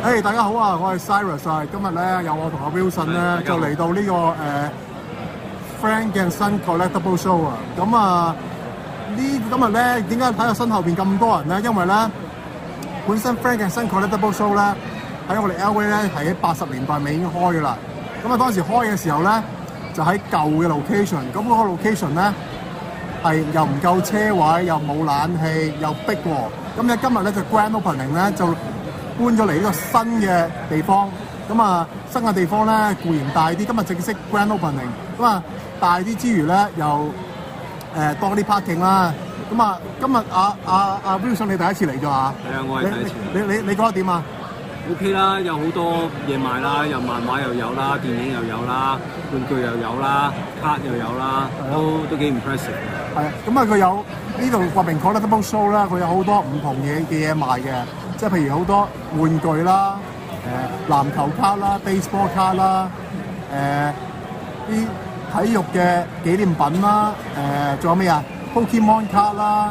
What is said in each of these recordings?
Hey， 大家好啊！我係 Cyrus 啊，今日咧有我同阿 Wilson 咧就嚟到呢個Frank and Son Collectible Show 啊！咁啊，今日咧點解睇到身後邊咁多人咧？因為咧本身 Frank and Son Collectible Show 咧喺我哋 LA 咧係喺80年代尾已經開㗎啦。咁啊當時開嘅時候咧就喺舊嘅 location， 咁嗰個 location 咧係又唔夠車位，又冇冷氣，又逼喎。咁咧今日咧就 Grand Opening 咧就搬咗嚟呢個新嘅地方，咁啊新嘅地方咧固然大啲，今日正式 Grand Opening， 咁啊大啲之餘咧又多啲 parking 啦，咁啊今日阿 Wilson 你第一次嚟咗啊？ 係啊，我係第一次。 你覺得點啊 ？OK 啦，有好多嘢賣啦，又漫畫又有啦，電影又有啦，玩具又有啦，卡又有啦，都幾 impressive 嘅。 係啊，咁啊佢有呢度話明 Collectible Show 啦，佢有好多唔同嘅嘢賣嘅。即係譬如好多玩具啦、籃球卡啦、baseball 卡啦、啲體育嘅紀念品啦、仲有咩啊 Pokemon 卡啦、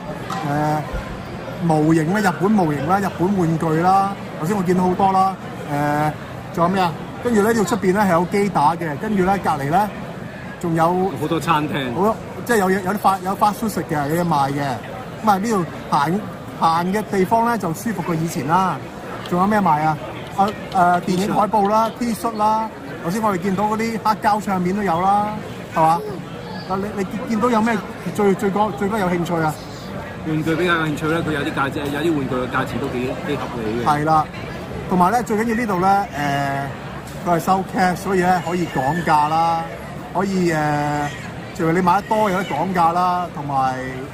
模型啦、日本模型啦、日本玩具啦，頭先我見到好多啦，仲有咩啊？跟住咧呢度出邊咧係有機打嘅，跟住咧隔離咧仲有好多餐廳， 好多即係有啲fast food食嘅，有嘢賣嘅。咁啊呢度行嘅地方咧就舒服過以前啦，仲有咩賣啊？電影海報啦、T 恤啦，頭先我哋見到嗰啲黑膠唱片都有啦，係嘛？你見到有咩最覺有興趣啊？ 玩具比較有興趣咧，佢有啲價值，有啲玩具嘅價錢都幾合理嘅。 係啦，同埋咧最緊要呢度咧佢係收 cash， 所以咧可以講價啦，可以譬如你買得多有得講價啦，同埋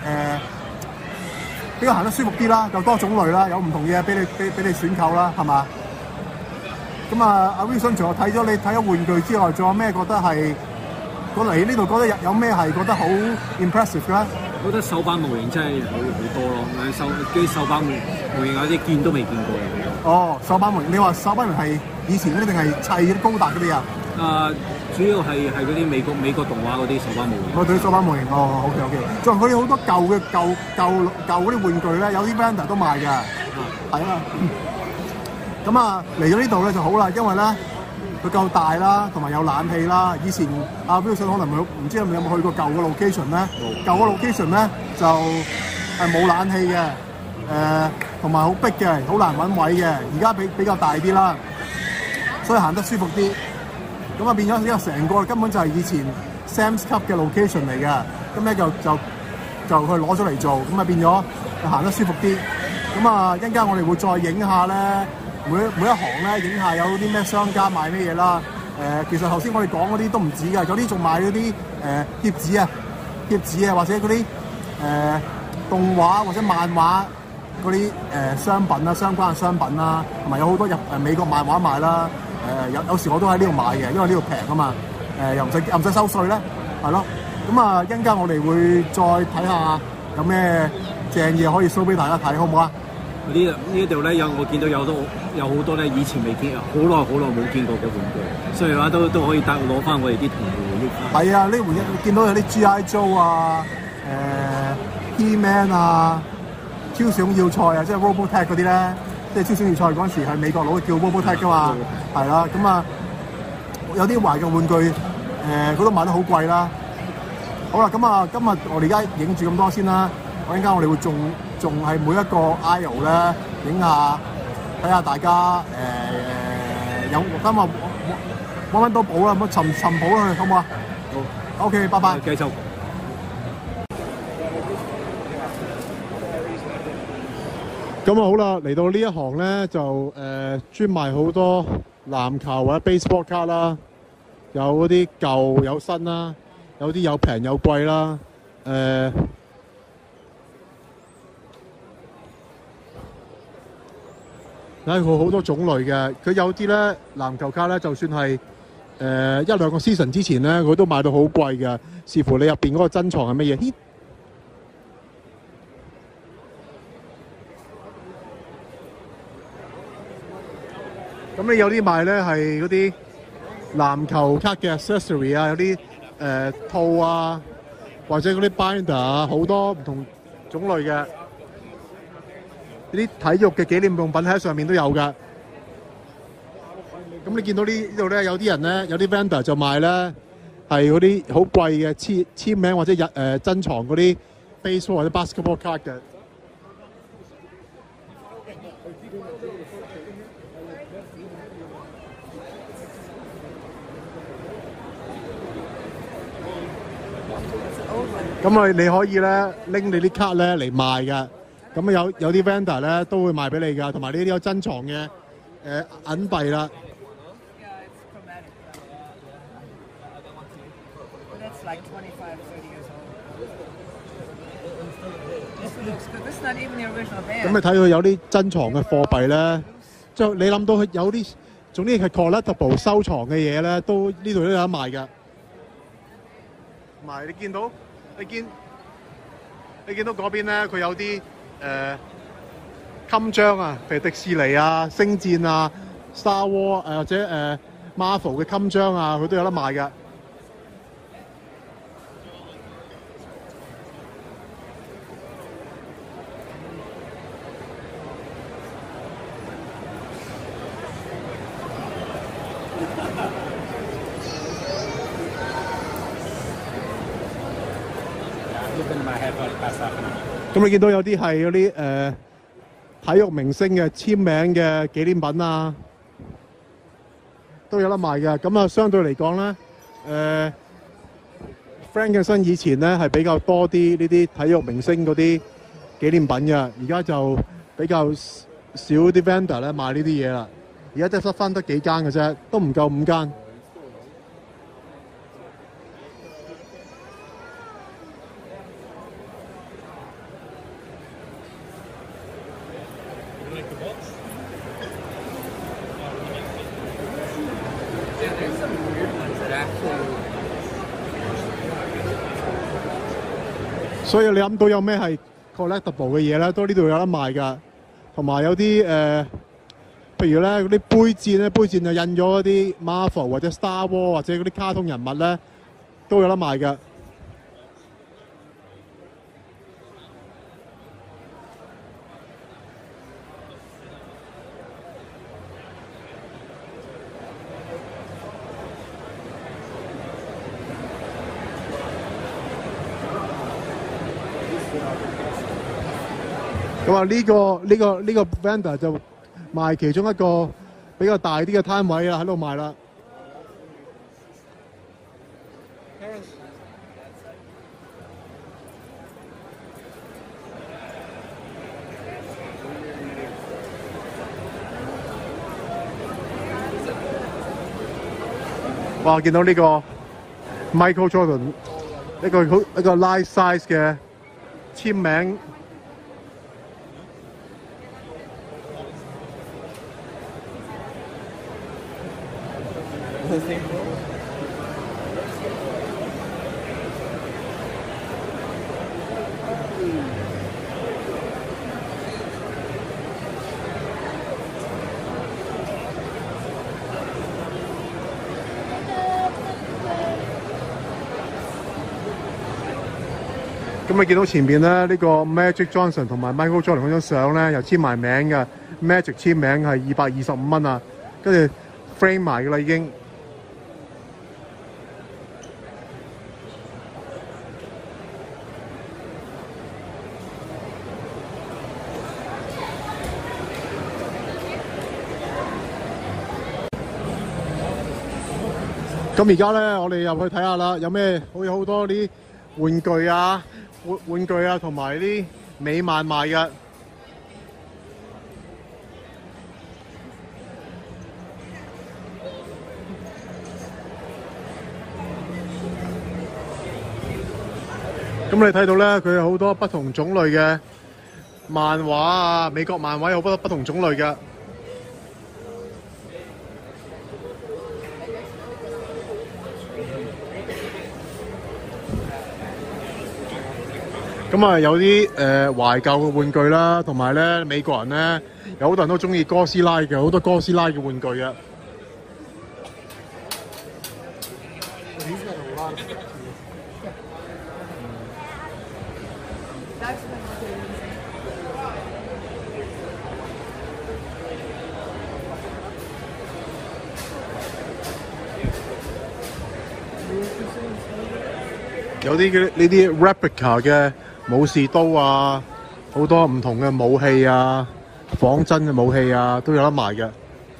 比較行得舒服啲啦，又多種類啦，有唔同嘢俾你選購啦，係嘛？咁啊，阿 Wilson 除咗睇咗玩具之外，仲有咩覺得係嚟呢度覺得有咩係覺得好 impressive 咧？ 我覺得手板模型真係好多咯，啲手板模型有啲見都未見過嘅。 哦，手板模型，你話手板模型係以前嗰啲定係砌嗰啲高達嗰啲啊？ 主要係嗰啲美國動畫嗰啲手板模型。 我對手板模型，哦 ，OK， 仲有佢哋好多舊嗰啲玩具咧，有啲 vendor 都賣㗎，係啊。咁啊嚟咗呢度咧就好啦，因為咧佢夠大啦，同埋有冷氣啦。以前阿 Wilson 可能唔知你有冇去過舊嘅 location 咧？舊嘅 location 咧就係冇冷氣嘅，同埋好逼嘅，好難揾位嘅。而家比較大啲啦，所以行得舒服啲。咁啊變咗呢個成個根本就係以前 Sam's Club 嘅 location 嚟嘅，咁咧就佢攞咗嚟做，咁啊變咗行得舒服啲。咁啊一陣間我哋會再影下咧，每一行咧影下有啲咩商家賣咩嘢啦。其實頭先我哋講嗰啲都唔止㗎，有啲仲賣嗰啲貼紙啊，或者嗰啲動畫或者漫畫嗰啲商品啦，相關嘅商品啦，同埋有好多美國漫畫賣啦。有時我都喺呢度買嘅，因為呢度平啊嘛，又唔使收稅咧，係咯。咁啊，一陣間我哋會再睇下有咩正嘢可以 show 俾大家睇，好唔好啊？ 呢度咧我見到有好多咧以前未見，好耐冇見過嘅玩具，所以話都可以攞翻我哋啲童年回憶。係啊，呢玩意見到有啲 G.I. Joe 啊、He-Man 啊、超想要塞啊，即係 Robotech 嗰啲咧。即係超想要塞嗰陣時係美國佬叫 Robotech 㗎嘛，係啦，咁啊有啲懷舊玩具佢都賣得好貴啦。好啦，咁啊今日我哋而家影住咁多先啦，我陣間我哋會仲係每一個 aisle 咧影下，睇下大家有今日揾到寶啦，咁尋寶啦，好唔好啊？好 ，OK， 拜拜。 繼續。 咁啊好啦，嚟到呢一行咧就專賣好多籃球或者 baseball 卡啦，有嗰啲舊有新啦，有啲有平有貴啦，佢好多種類嘅，佢有啲咧籃球卡咧，就算係一兩個 season 之前咧，佢都賣到好貴嘅，視乎你入邊嗰個珍藏係乜嘢。咁你有啲賣咧係嗰啲籃球卡嘅 accessory 啊，有啲套啊，或者嗰啲 binder 啊，好多唔同種類嘅。啲體育嘅紀念用品喺上面都有㗎。 咁你見到呢度咧，有啲人咧，有啲 vendor 就賣咧係嗰啲好貴嘅簽名或者珍藏嗰啲 baseball 或者 basketball card 嘅。咁你可以咧拎你啲卡咧嚟賣㗎。咁有啲 vendor 咧都會賣俾你㗎，同埋呢啲有珍藏嘅銀幣啦。 Like 25, 30 years old. This looks good. This is not even the original band. 咁你睇佢有啲珍藏嘅貨幣咧，即係你諗到佢有啲，總之係 collectible 收藏嘅嘢咧，都呢度都有得賣㗎。同埋你見到嗰邊咧，佢有啲襟章啊，譬如迪士尼啊、星戰啊、Star Wars 或者Marvel 嘅襟章啊，佢都有得賣㗎。咁你見到有啲係嗰啲體育明星嘅簽名嘅紀念品啊，都有得賣嘅。咁啊，相對嚟講咧，Frankenstein 以前咧係比較多啲呢啲體育明星嗰啲紀念品嘅，而家就比較少啲 vendor 咧賣呢啲嘢啦。而家得翻得幾間嘅啫，都唔夠5間。所以你諗到有咩係 collectible 嘅嘢咧，都呢度有得賣㗎。同埋有啲譬如咧嗰啲杯戰咧，杯戰就印咗嗰啲 Marvel 或者 Star Wars 或者嗰啲卡通人物咧，都有得賣㗎。咁啊，呢個 vendor 就賣其中一個比較大啲嘅攤位啦，喺度賣啦。哇！見到呢個 Michael Jordan 一個 life size 嘅簽名。咁你見到前面咧呢個 Magic Johnson 同埋 Michael Jordan 嗰張相咧，又簽埋名嘅 Magic 簽名係225蚊啊，跟住 frame 埋㗎啦已經。咁而家咧，我哋入去睇下啦，有咩好多啲玩具啊、玩具啊，同埋啲美漫賣嘅。咁你睇到咧，佢有好多不同種類嘅漫畫啊，美國漫畫有好多不同種類嘅。咁啊，有啲懷舊嘅玩具啦，同埋咧美國人咧有好多人都中意哥斯拉嘅，好多哥斯拉嘅玩具嘅。 有啲呢啲 replica 嘅武士刀啊，好多唔同嘅武器啊，仿真嘅武器啊，都有得賣嘅。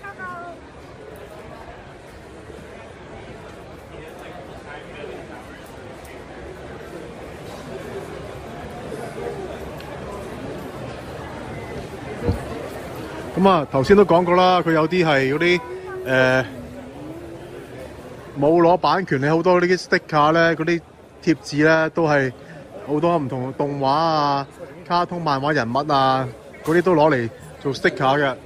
咁啊，頭先都講過啦，佢有啲係嗰啲冇攞版權，你好多呢啲 sticker 咧，嗰啲貼紙咧都係好多唔同嘅動畫啊、卡通漫畫人物啊，嗰啲都攞嚟做 sticker 嘅。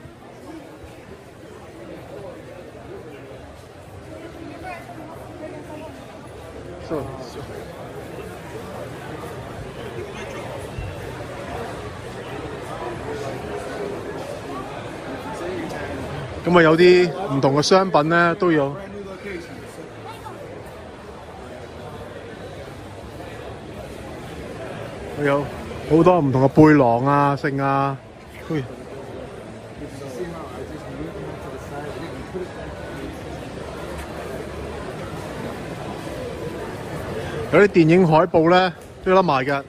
咁啊，有啲唔同嘅商品咧都有。有好多唔同嘅背囊啊、剩啊，有啲電影海報咧都有得賣嘅。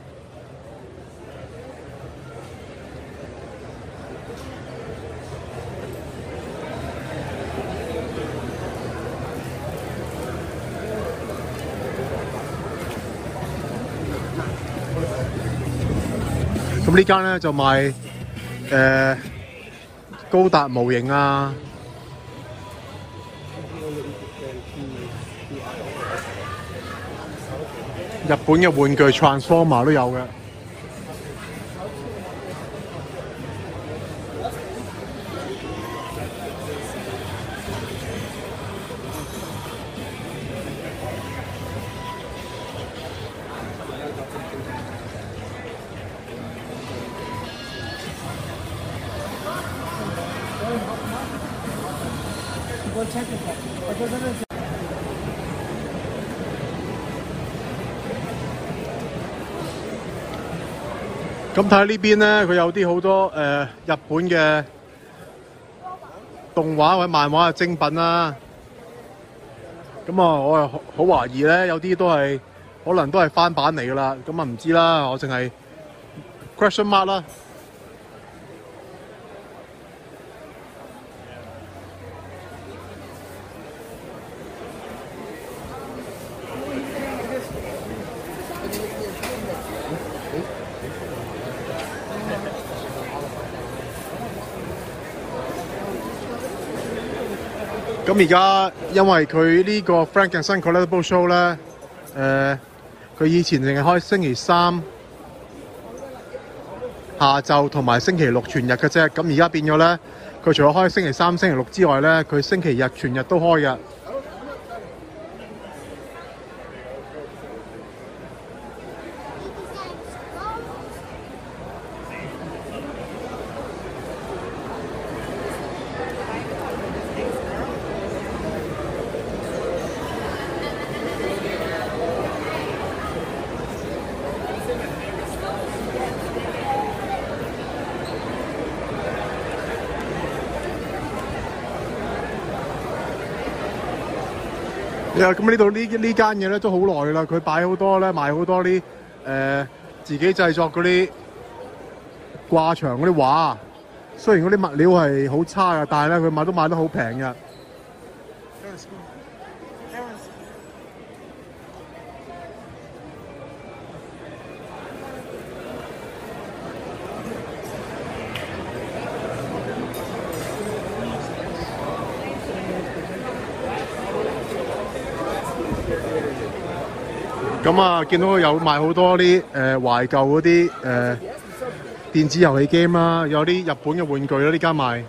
咁呢間咧就賣高達模型啊，日本嘅玩具 Transformer 都有嘅。咁睇下呢邊咧，佢有啲好多日本嘅動畫或者漫畫嘅精品啦。咁啊，我又好懷疑咧，有啲都係可能都係翻版嚟噶啦。咁啊唔知啦，我淨係 question mark 啦。咁而家因為佢呢個 Frankenstein Collectible Show 咧，佢以前淨係開星期三下晝同埋星期六全日嘅啫。咁而家變咗咧，佢除咗開星期三、星期六之外咧，佢星期日全日都開嘅。咁呢度呢間嘢咧都好耐啦，佢擺好多咧，賣好多啲自己製作嗰啲掛牆嗰啲畫，雖然嗰啲物料係好差嘅，但係咧佢賣得好平嘅。咁啊，見到有賣好多啲懷舊嗰啲電子遊戲 game 啦，有啲日本嘅玩具啦，呢間賣。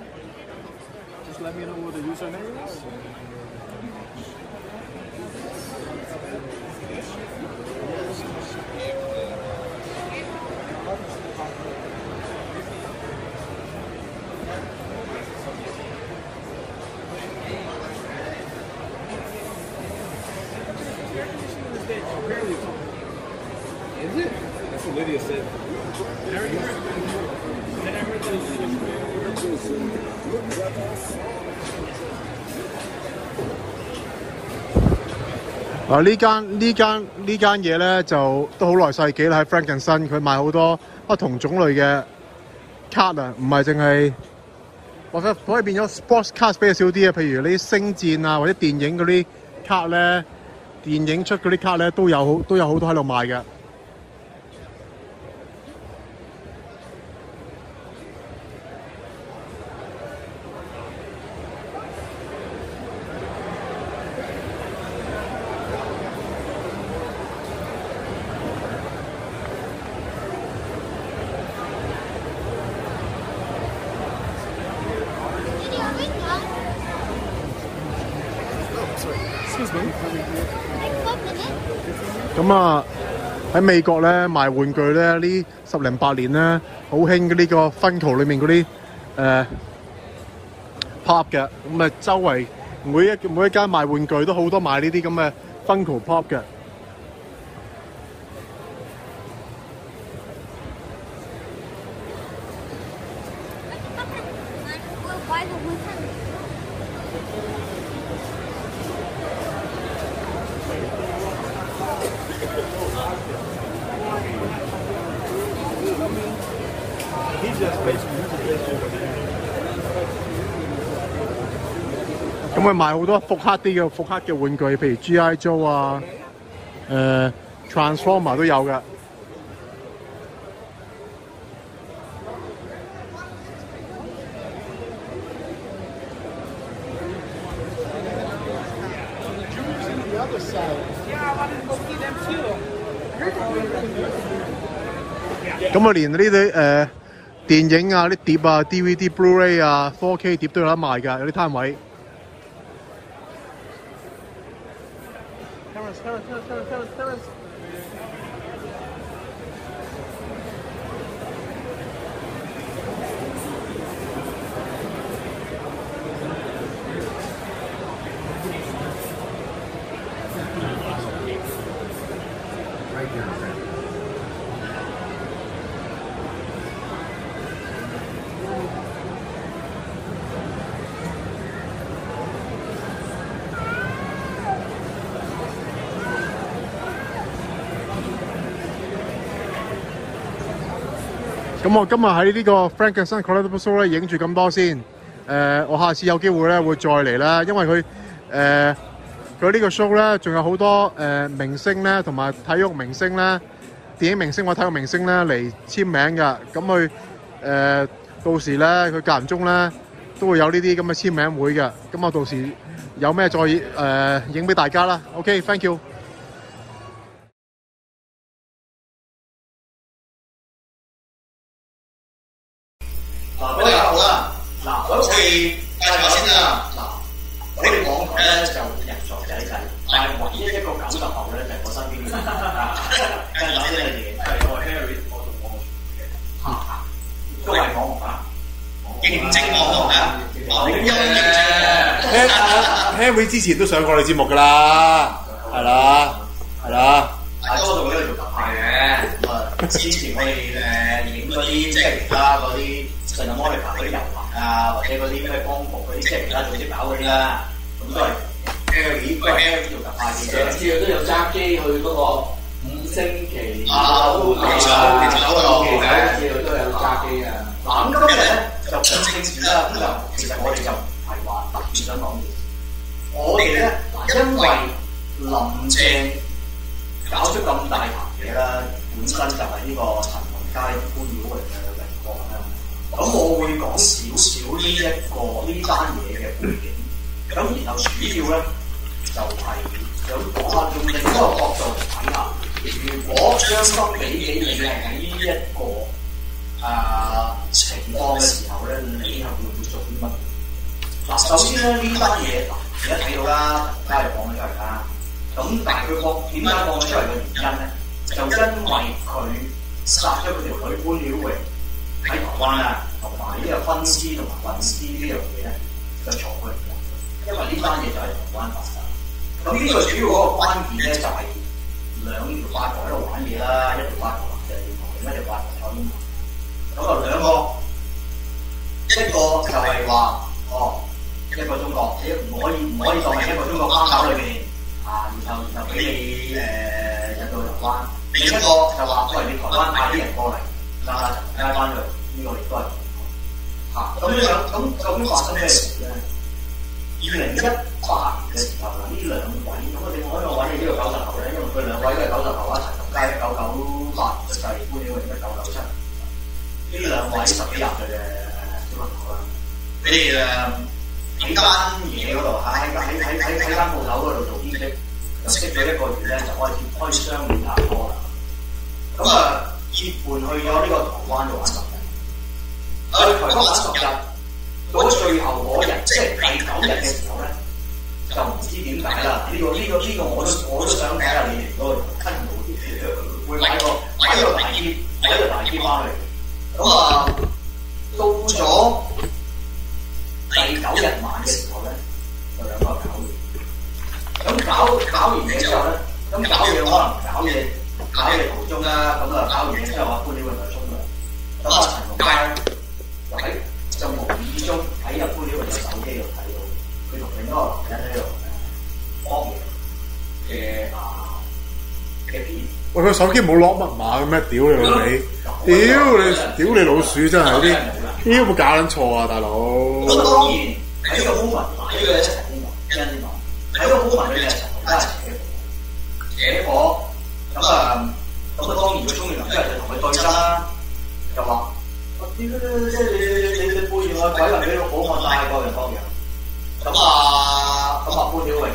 Lydia said. 呢間嘢咧就都好耐世紀啦，喺 Frankenstein 佢賣好多不同種類嘅卡啊，唔係淨係或者可以變咗 sports card 比較少啲啊，譬如呢啲星戰啊或者電影嗰啲卡咧，電影出嗰啲卡咧都有好多喺度賣嘅。咁啊喺美國咧賣玩具咧呢10零8年咧好興呢個 Funko 裏面嗰啲pop 嘅，咁啊周圍每一間賣玩具都好多賣呢啲咁嘅 Funko pop 嘅。咁佢賣好多復刻嘅玩具，譬如 G.I. Joe 啊、Transformer 都有嘅。咁啊，連呢啲電影啊、啲碟啊、DVD、Blu-ray 啊、4K 碟都有得賣㗎，有啲攤位。咁我今日喺呢個 Frankenstein Collectible Show 咧影住咁多先，我下次有機會咧會再嚟啦，因為佢呢個 show 咧仲有好多明星咧同埋體育明星咧、電影明星或體育明星咧嚟簽名㗎，咁佢到時咧佢間唔中咧都會有呢啲咁嘅簽名會嘅，咁我到時有咩再影俾大家啦。OK，thank you。 嗱，各位好啦，嗱，我哋介紹先啦。嗱，我哋網台咧就人才濟濟，但係唯一一個90後咧就係我身邊嘅人，跟住呢樣嘢係我 Harry， 我同我都係網紅啊，認證網紅啊，好音認證。 Harry 之前都上過你節目㗎啦，係啦。 大多數都係做特派嘅，咁啊，之前我哋影嗰啲即係而家嗰啲。聖莫尼卡嗰啲遊行啊，或者嗰啲咩光復嗰啲，即係而家組織搞嗰啲啦，咁都係 Harry 做特派嘅。上次都有揸機去嗰個5星期都有揸機啊。嗱，咁今日咧就講政治啦，咁就其實我哋就唔係話特別想講嘢。我哋咧嗱，因為林鄭搞出咁大壇嘢啦，本身就係呢個陳同佳官僚嚟嘅。咁我會講少少呢單嘢嘅背景，咁然後主要咧就係想講下用另一個角度嚟睇下，如果將心比己你係喺呢一個情況嘅時候咧，你係會唔會做啲乜嘢？嗱，首先咧呢單嘢嗱，而家睇到啦，大家又講咗出嚟啦。咁但係佢點解講咗出嚟嘅原因咧，就因為佢殺咗佢條女官僚榮。喺台灣啊，同埋呢個分屍同埋運屍呢樣嘢咧，就嘈佢唔落，因為呢單嘢就喺台灣發生。咁呢個主要嗰個關鍵咧，就係兩條法國喺度玩嘢啦，一條法國就係英國，另一條法國就英國。咁啊兩個，一個就係話，一個中國，你唔可以當係一個中國框架裏邊啊，然後然後俾你引到去台灣。另一個就話喂，你台灣派啲人過嚟，拉翻去，呢個亦都係嚇咁樣。咁究竟發生咩事咧？2018年嘅時候啦，呢兩位咁啊，另外一個位呢個90後咧，因為佢兩位都係90後啊，陳同佳1998出世，潘曉穎1997。呢兩位10幾廿歲嘅小朋友啦，佢哋喺間嘢嗰度喺間鋪頭嗰度做兼職，就識咗1個月咧，就開始相戀拍拖啦。咁結伴去咗呢個台灣度玩10日。去台灣玩10日，到咗最後嗰日，即係第9日嘅時候咧，就唔知點解啦。呢個我都想睇下你哋嗰個跟路會買個大篋翻去。咁到咗第9日晚嘅時候咧，就兩個搞完。咁搞完嘢之後咧，咁搞嘢可能搞嘢途中啦，咁搞完嘢之後潘曉穎就沖涼。咁陳同佳就無意中喺潘曉穎嘅手機度睇到佢同另一個男人喺度搏嘢嘅片。 喂，佢手機冇攞密碼嘅咩？屌你老味！屌你老鼠真係啲，有冇搞撚錯啊，大佬？ 咁當然喺呢個 moment，呢個一齊先講，喺個 moment 裏面陳同佳扯火，咁當然佢沖完涼之後就同佢對質啦，就話：我屌即係你背住我鬼話俾老保安帶個人幫人。咁潘曉穎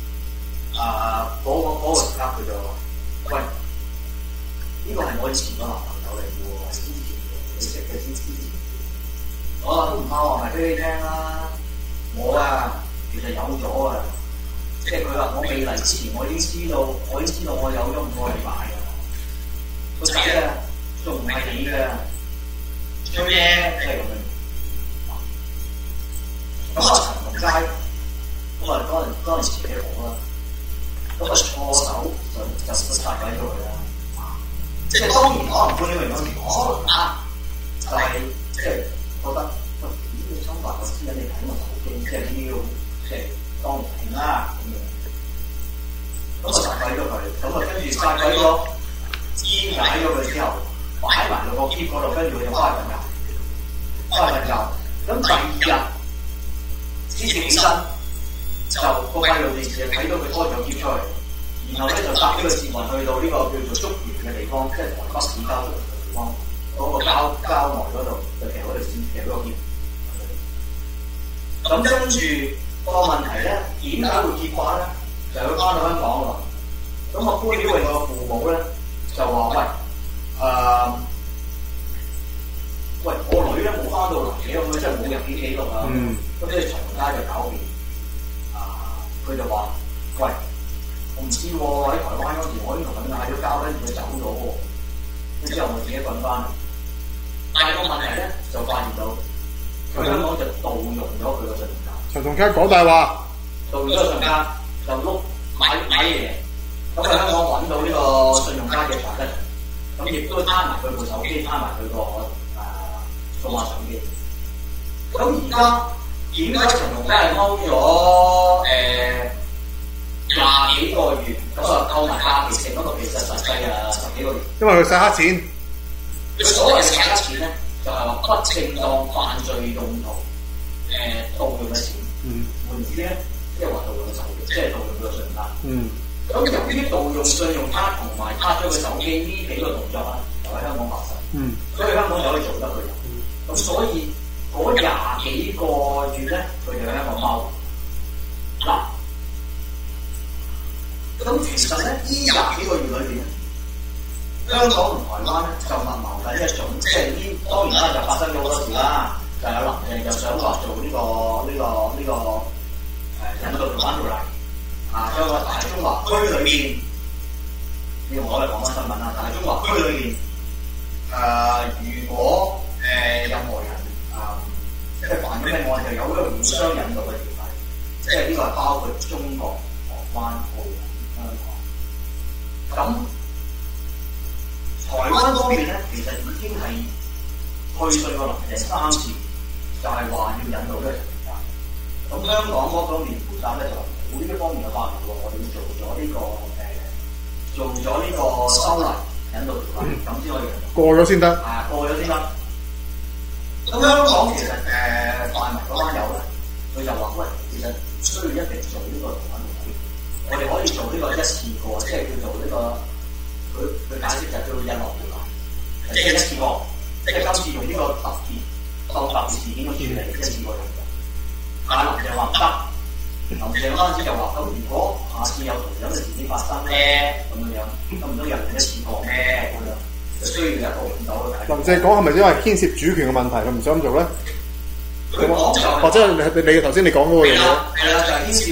嗰個時刻佢就話：喂！呢個係我以前個男朋友嚟嘅喎，之前你識嘅之前，我都唔怕話埋俾你聽啦。我其實有咗啊，即係佢話我未嚟之前，我已經知道我有咗5個禮拜㗎。個仔仲唔係你嘅，做咩？即係咁樣。咁陳同佳嗰陣時幾好啦，咁錯手就殺鬼咗佢啦。即係當然可能潘曉穎嗰時可能就係即係覺得喂，呢個侵犯我私隱，你睇我手機，即係要即係當然啦咁樣。咁殺鬼咗佢，咁跟住殺鬼咗，肢解咗佢之後，擺埋落個篋嗰度，跟住佢就翻去瞓覺。咁第2日先起身，就個閉路電視就睇到佢開咗篋出去。然後咧就搭呢個捷運去到呢個叫做竹園嘅地方，即係台北市郊嘅地方，嗰個郊外嗰度就騎嗰條線，騎嗰個篋。咁跟住個問題咧，點解會結掛咧？就佢翻到香港喎。咁潘曉穎個父母咧就話：喂，我女咧冇翻到嚟嘅，咁即係冇入境記錄啊。咁即係陳同佳就狡辯，佢就話：喂！我唔知喎，喺台灣嗰時我已經同佢嗌咗交，跟住佢走咗喎。之後我自己滾翻嚟，但係個問題咧就發現到，佢香港就盜用咗佢個信用卡。 陳同佳講大話， 盜用咗個信用卡就碌買嘢，咁喺香港揾到呢個信用卡嘅查得，咁亦都攤埋佢部手機，攤埋佢個數碼相機。咁而家點解陳同佳係踎咗20幾個月，咁扣埋假期成嗰個其實實際10幾個月。因為佢洗黑錢。佢所謂嘅洗黑錢咧，就係話不正當犯罪用途盜用嘅錢。換言之咧，即係話盜用手機，即係盜用佢個信用卡。咁由於盜用信用卡同埋卡咗佢手機呢幾個動作咧，就喺香港發生。所以香港就可以做得佢。咁所以嗰20幾個月咧，佢就喺香港踎。嗱。咁其實咧，呢20幾個月裏邊咧，香港同台灣咧就密謀緊一種，即係呢當然啦，就發生咗好多事啦。就有林鄭就想話做呢個引渡逃犯條例，將個大中華區裏邊，呢個我哋講翻新聞啦。大中華區裏邊，如果任何人即係犯咗咩案，就有一個互相引渡嘅條例，即係呢個係包括中國、台灣、澳門。咁台灣方面咧，其實已經係去信過林鄭3次，就係話要引渡呢個條例。咁香港嗰方面負責咧就冇呢一方面嘅法律喎，我哋要做咗呢個修例引導條例，咁先可以過咗先得。 過咗先得。咁香港其實泛民嗰班友咧，佢就話：喂，其實唔需要一定做呢個台灣條例，我哋可以做呢個一次過，即係叫做呢個佢解釋就叫一落條例，即係一次過，即係今次用呢個特別事件去處理一次過用嘅。但林鄭話唔得。林鄭嗰陣時就話：咁如果下次有同樣嘅事件發生咧，咁樣咁唔通又一次過咩？咁樣就需要一個領導去解決。 林鄭講係咪因為牽涉主權嘅問題，佢唔想咁做咧？ 佢講就係或者你頭先你講嗰個嘢係啦，就係牽涉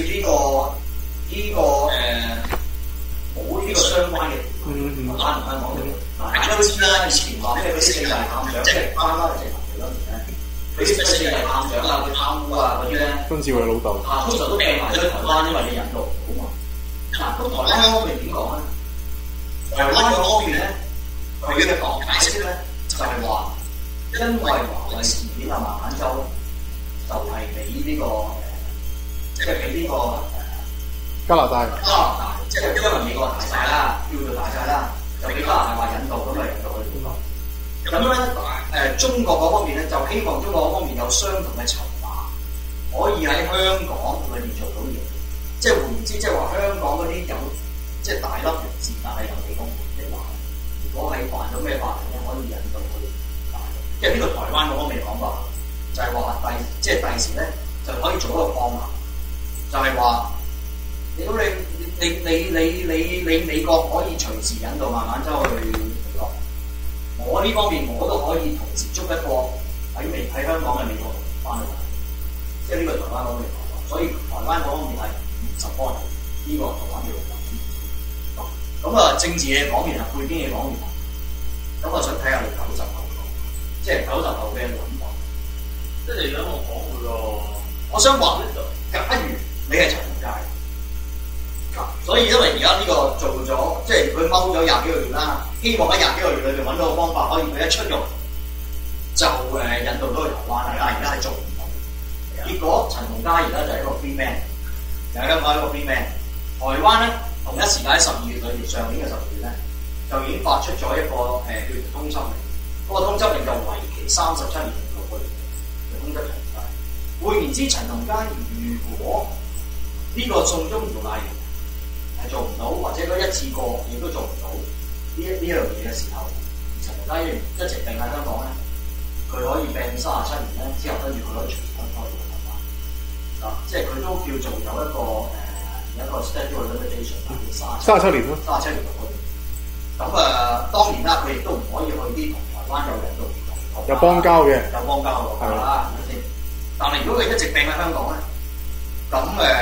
冇呢個相關嘅台灣同香港嘅。大家都知啦，以前話咩嗰啲四大探長，即係翻返嚟直頭嚟嗰陣咧，嗰啲四大探長啊，佢貪污啊嗰啲咧， 春照佢老豆。 通常都掟埋咗去台灣，因為你引導唔到嘛。咁台灣嗰方面點講咧？台灣嗰方面咧，佢嘅解釋咧就係話，因為華為事件啊，孟晚舟咧就係俾呢個即係俾呢個加拿大， 即係因為美國大晒啦，叫做大晒啦，就俾加拿大話引導咁嚟引導佢哋。咁咧中國嗰方面咧就希望中國嗰方面有相同嘅籌碼，可以喺香港裏面做到嘢。即係換言之，即係話香港嗰啲有即係大粒人士，但係有地方權的話，如果係犯咗咩法例咧，可以引導佢大陸。即係呢個台灣嗰方面講法，就係話第時咧就可以做一個方案，就係話如果你美國可以隨時引導孟晚舟去美國，我呢方面我都可以同時捉一個喺香港嘅美國翻嚟，即係呢個台灣嗰方面講法，所以台灣嗰方面係support呢個台灣嘅獨立。咁啊，政治嘢講完啦，背景嘢講完啦，咁我想睇下你90後，即係90後嘅諗法。 即係而家我講嘅咯， 我想話，假如你係陳同佳，所以因為而家呢個做咗，即係佢踎咗廿幾個月啦，希望喺廿幾個月裏邊揾到個方法，可以佢一出獄就引導到去台灣啦。而家係做唔到，結果陳同佳而家就係一個 free man， 就係香港一個 free man。台灣咧同一時間喺12月裏邊，上年嘅12月咧就已經發出咗一個叫做通緝令，嗰個通緝令就為期37年6個月嘅通緝陳同佳。換言之，陳同佳如果呢個送中條例係做唔到，或者嗰一次過亦都做唔到呢樣嘢嘅時候，陳同佳一直病喺香港咧，佢可以病37年咧，之後跟住佢可以隨時分開到台灣。即係佢都叫做有一個 statute limitation， 37年咯 ，37年6個月。咁當然啦，佢亦都唔可以去啲同台灣有引渡有邦交嘅， 有邦交嘅係啦，係咪先？但係如果佢一直病喺香港咧，咁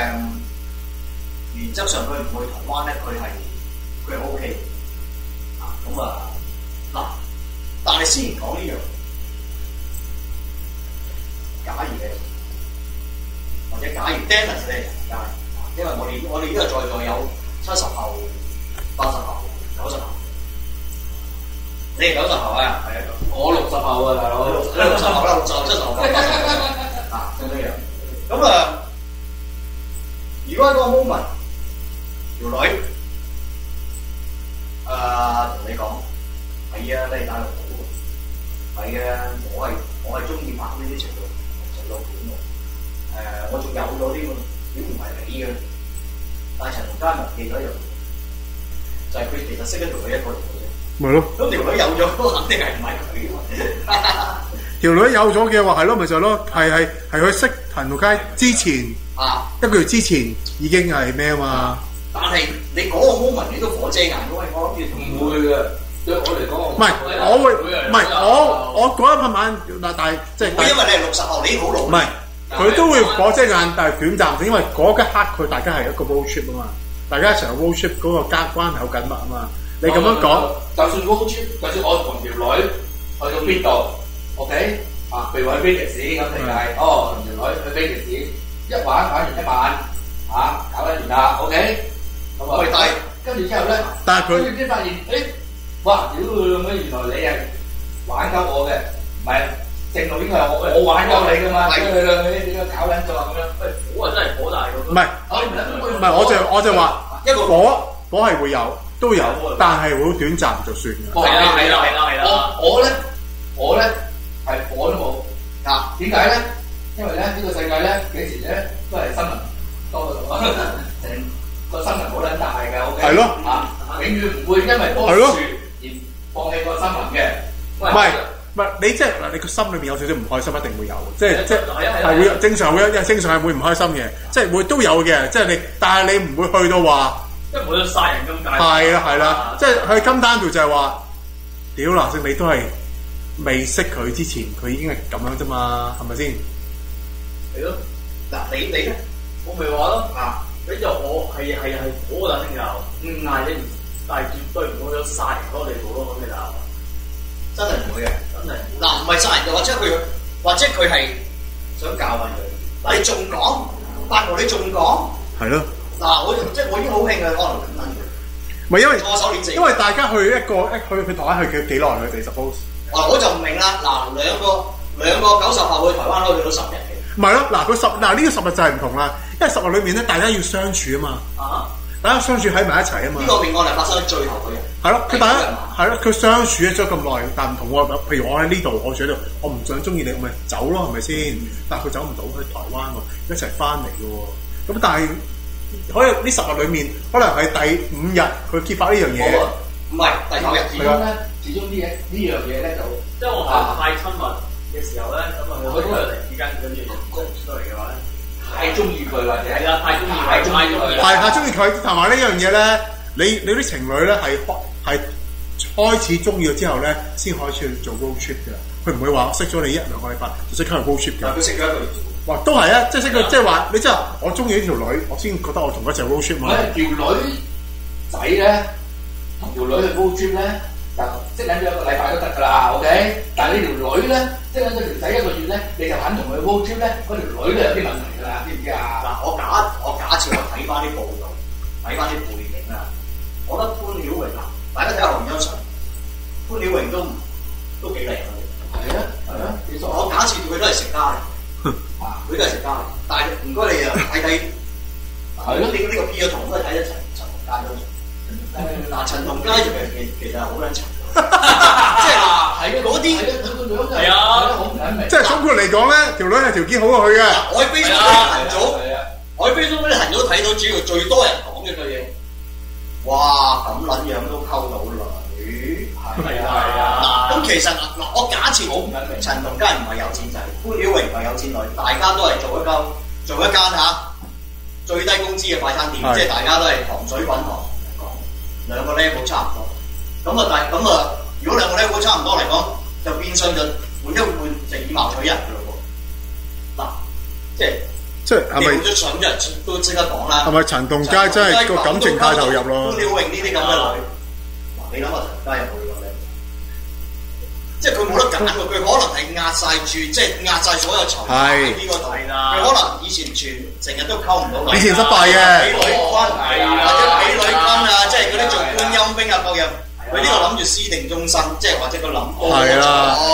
原則上佢唔去台灣咧，佢係 OK 嘅。嗱，但係先講呢樣，假如嘅，或者假如 Dennis 咧，因為我哋呢個在座有70後、80後、90後，你係90後啊？係啊， 我60後啊，大佬 ，60後啦，60後、70後、80後咁樣。咁如果喺嗰個 moment， 條女同你講，係啊，你係大陸佬，係啊，我係中意拍呢啲情侶片嘅，我仲有咗啲喎。點唔係你嘅？但係陳同佳忘記咗一樣嘢，就係佢其實識咗條女一個條女啫。 咪咯。 咁條女有咗，都肯定係唔係佢。 條女有咗嘅話係咯，咪就係咯，係佢識陳同佳之前一個月之前已經係咩啊嘛？ 但係你嗰個 moment 你都火遮眼嘅，我諗住唔會嘅。對我嚟講， 唔係我會，唔係我嗰一晚但係即係因為你係60後，你好老。 唔係。佢都會火遮眼，但係短暫，因為嗰一刻佢大家係一個 road trip 啊嘛，大家成個 road trip 嗰個關係好緊密啊嘛。你咁樣講， 就算 road trip，就算我同條女去到邊度 ，OK 譬如我去 Vegas 咁嚟計，同條女去 Vegas 一玩完一晚，搞一年啦 ，OK， 咁但係跟住之後咧， 但係佢先發現，哇！屌佢咁，原來你係玩鳩我嘅，唔係。正路應該係我玩鳩你噶嘛，你點解搞撚咗咁樣？喂，火啊真係火大喎！ 唔係，我就話一個火係會有，都有，但係會好短暫就算嘅。 係啦。 我咧係火都冇。嗱，點解咧？因為咧呢個世界咧幾時咧都係新聞多到成個新聞好撚大嘅，OK？ 係咯， 永遠唔會因為棵樹而放棄個新聞嘅。 唔係，你即係嗱，你個心裏面有少少唔開心，一定會有，即係會正常會，正常係會唔開心嘅，即係會都有嘅，即係你，但係你唔會去到話， 即係冇得殺人咁解。 係啦，即係佢金單條就係話，屌藍色你都係未識佢之前，佢已經係咁樣啫嘛，係咪先？ 係咯，嗱你咧，我咪話咯，你就我係火嘅星球，但係絕對唔會有殺人嗰個地步咯，咁你就。 真係唔會嘅，嗱唔係殺人嘅，或者佢係想教訓佢。嗱你仲講，八號你仲講， 係咯。 嗱我已經好興嘅，可能咁樣。 唔係因為錯手練死， 因為大家去去台灣去幾耐佢哋 suppose。 我就唔明啦，嗱兩個90後去台灣可以去到10日嘅。 唔係咯，嗱呢個10日就係唔同啦，因為10日裏面咧大家要相處啊嘛。大家相處喺埋一齊啊嘛！ 呢個命案係發生喺最後嗰日。係咯， 佢大家係咯，佢相處咗咁耐，但唔同喎。譬如我喺呢度，我住喺度，我唔想中意你，我咪走咯，係咪先？但係佢走唔到，去台灣喎，一齊翻嚟嘅喎。咁但係可能呢10日裏面，可能係第5日佢揭發呢樣嘢。 唔係第9日。 始終呢樣嘢咧就即係我係太親密嘅時候咧，咁啊佢突然之間跟住講出嚟嘅話咧。 太中意佢或者係啦，太中意佢， 太中意佢，同埋呢樣嘢咧，你啲情侶咧係開始中意咗之後咧，先開始去做 road trip 嘅。佢唔會話識咗你1-2個禮拜就即刻去 road trip 嘅。 佢識咗1個月。 哇，都係啊，即係識佢，即係話你即係我中意呢條女，我先覺得我同佢一齊 road trip 嘛。 條女仔咧同條女去 road trip 咧，就識撚咗1個禮拜都得㗎啦 ，OK？但係呢條女咧，識撚咗條仔1個月咧，你就肯同佢 road trip 咧，嗰條女都有啲問題㗎啦，知唔知啊？ 嗱，我假設我睇翻啲報道，睇翻啲背景啊，我覺得潘曉榮啊，大家睇下洪恩順，潘曉榮都幾靚嘅。 係啊，其實我假設佢都係食家嚟，佢都係食家嚟，但係唔該你啊睇睇，係咯，呢個 P 咗圖都係睇咗陳同佳嗰嗱陳同佳其實係好撚陳，即係係嗰啲係啊， 好唔撚明。 即係總括嚟講咧，條女係條件好過佢嘅。 我喺 Facebook 嗰啲群組，我喺 Facebook 嗰啲群組睇到主要最多人講嘅句嘢，哇咁撚樣都溝到女，係啊。咁其實嗱，我假設陳同佳唔係有錢仔，潘曉榮唔係有錢女，大家都係做一間最低工資嘅快餐店，即係大家都係糖水滾糖講，兩個 level 差唔多。咁啊，如果兩個 level 差唔多嚟講，就變相就換一換就以貌取人嘅咯喎。嗱，即係咪咗相都即刻講啦。 係咪陳同佳真係個感情太投入咯？ 潘曉榮呢啲咁嘅女，嗱你諗下陳同佳入去咁咧，即係佢冇得揀喎，佢可能係壓晒住，即係壓晒所有籌碼喺呢個度啦。佢可能以前成日都溝唔到女， 以前失敗嘅， 俾女軍或者俾女軍啊，即係嗰啲做觀音兵啊各樣。佢呢個諗住私定終身，即係或者佢諗多咗，係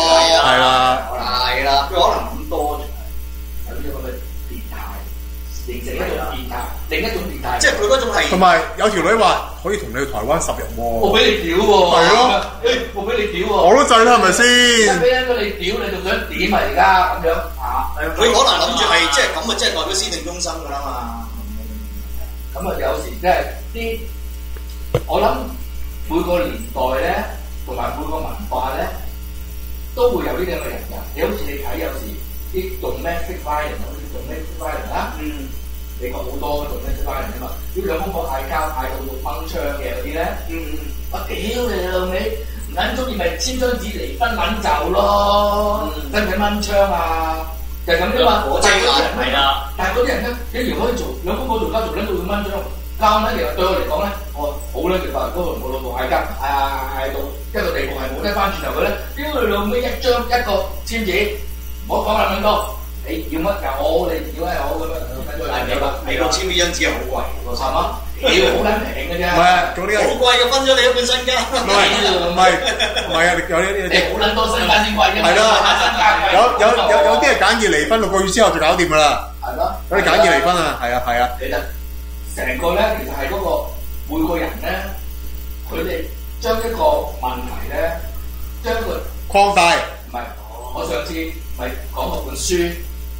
啦，佢可能諗多咗， 有啲咁嘅變態，形成一種變態，另一種變態。 即係佢嗰種係。同埋有條女話可以同你去台灣10日喎。 我俾你屌喎。係咯。我俾你屌喎。我都制啦，係咪先？ 俾一個你屌，你仲想點啊？而家咁樣嚇？ 佢可能諗住係即係咁啊，即係代表私定終身㗎啦嘛。 咁啊，有時即係啲我諗。每個年代咧，同埋每個文化咧，都會有呢啲咁嘅人㗎。你好似你睇有時啲做 domestic violence，好似做 domestic violence 啦，美國好多做 domestic violence 啊嘛。如果兩公婆嗌交嗌到要掹槍嘅嗰啲咧，我屌你老味，唔撚中意咪簽張紙離婚撚就咯，使唔使掹槍啊？就係咁啫嘛。但係嗰啲人係啊，但係嗰啲人咧，竟然可以做兩公婆做交做撚到要掹槍。交咧，其實對我嚟講咧，我好咧，其實嗰個冇老婆嗌交，嗌到一個地步係冇得翻轉頭嘅咧。屌你老味，一個簽字，唔好講咁多，你要乜又好，你要乜又好咁樣，跟住美國簽呢張紙係好貴嘅，係嘛？ 屌好撚平嘅啫， 唔係嗰啲好貴嘅，分咗你一半身家。 唔係啊！有啲好撚多身家先貴嘅， 係咯，有啲係簡易離婚6個月之後就搞掂㗎啦。 係咯。 有啲簡易離婚啊，係啊係啊， 其實成個咧，其實係嗰個每個人咧，佢哋將一個問題咧，將一個擴大。 唔係，我上次咪講過本書，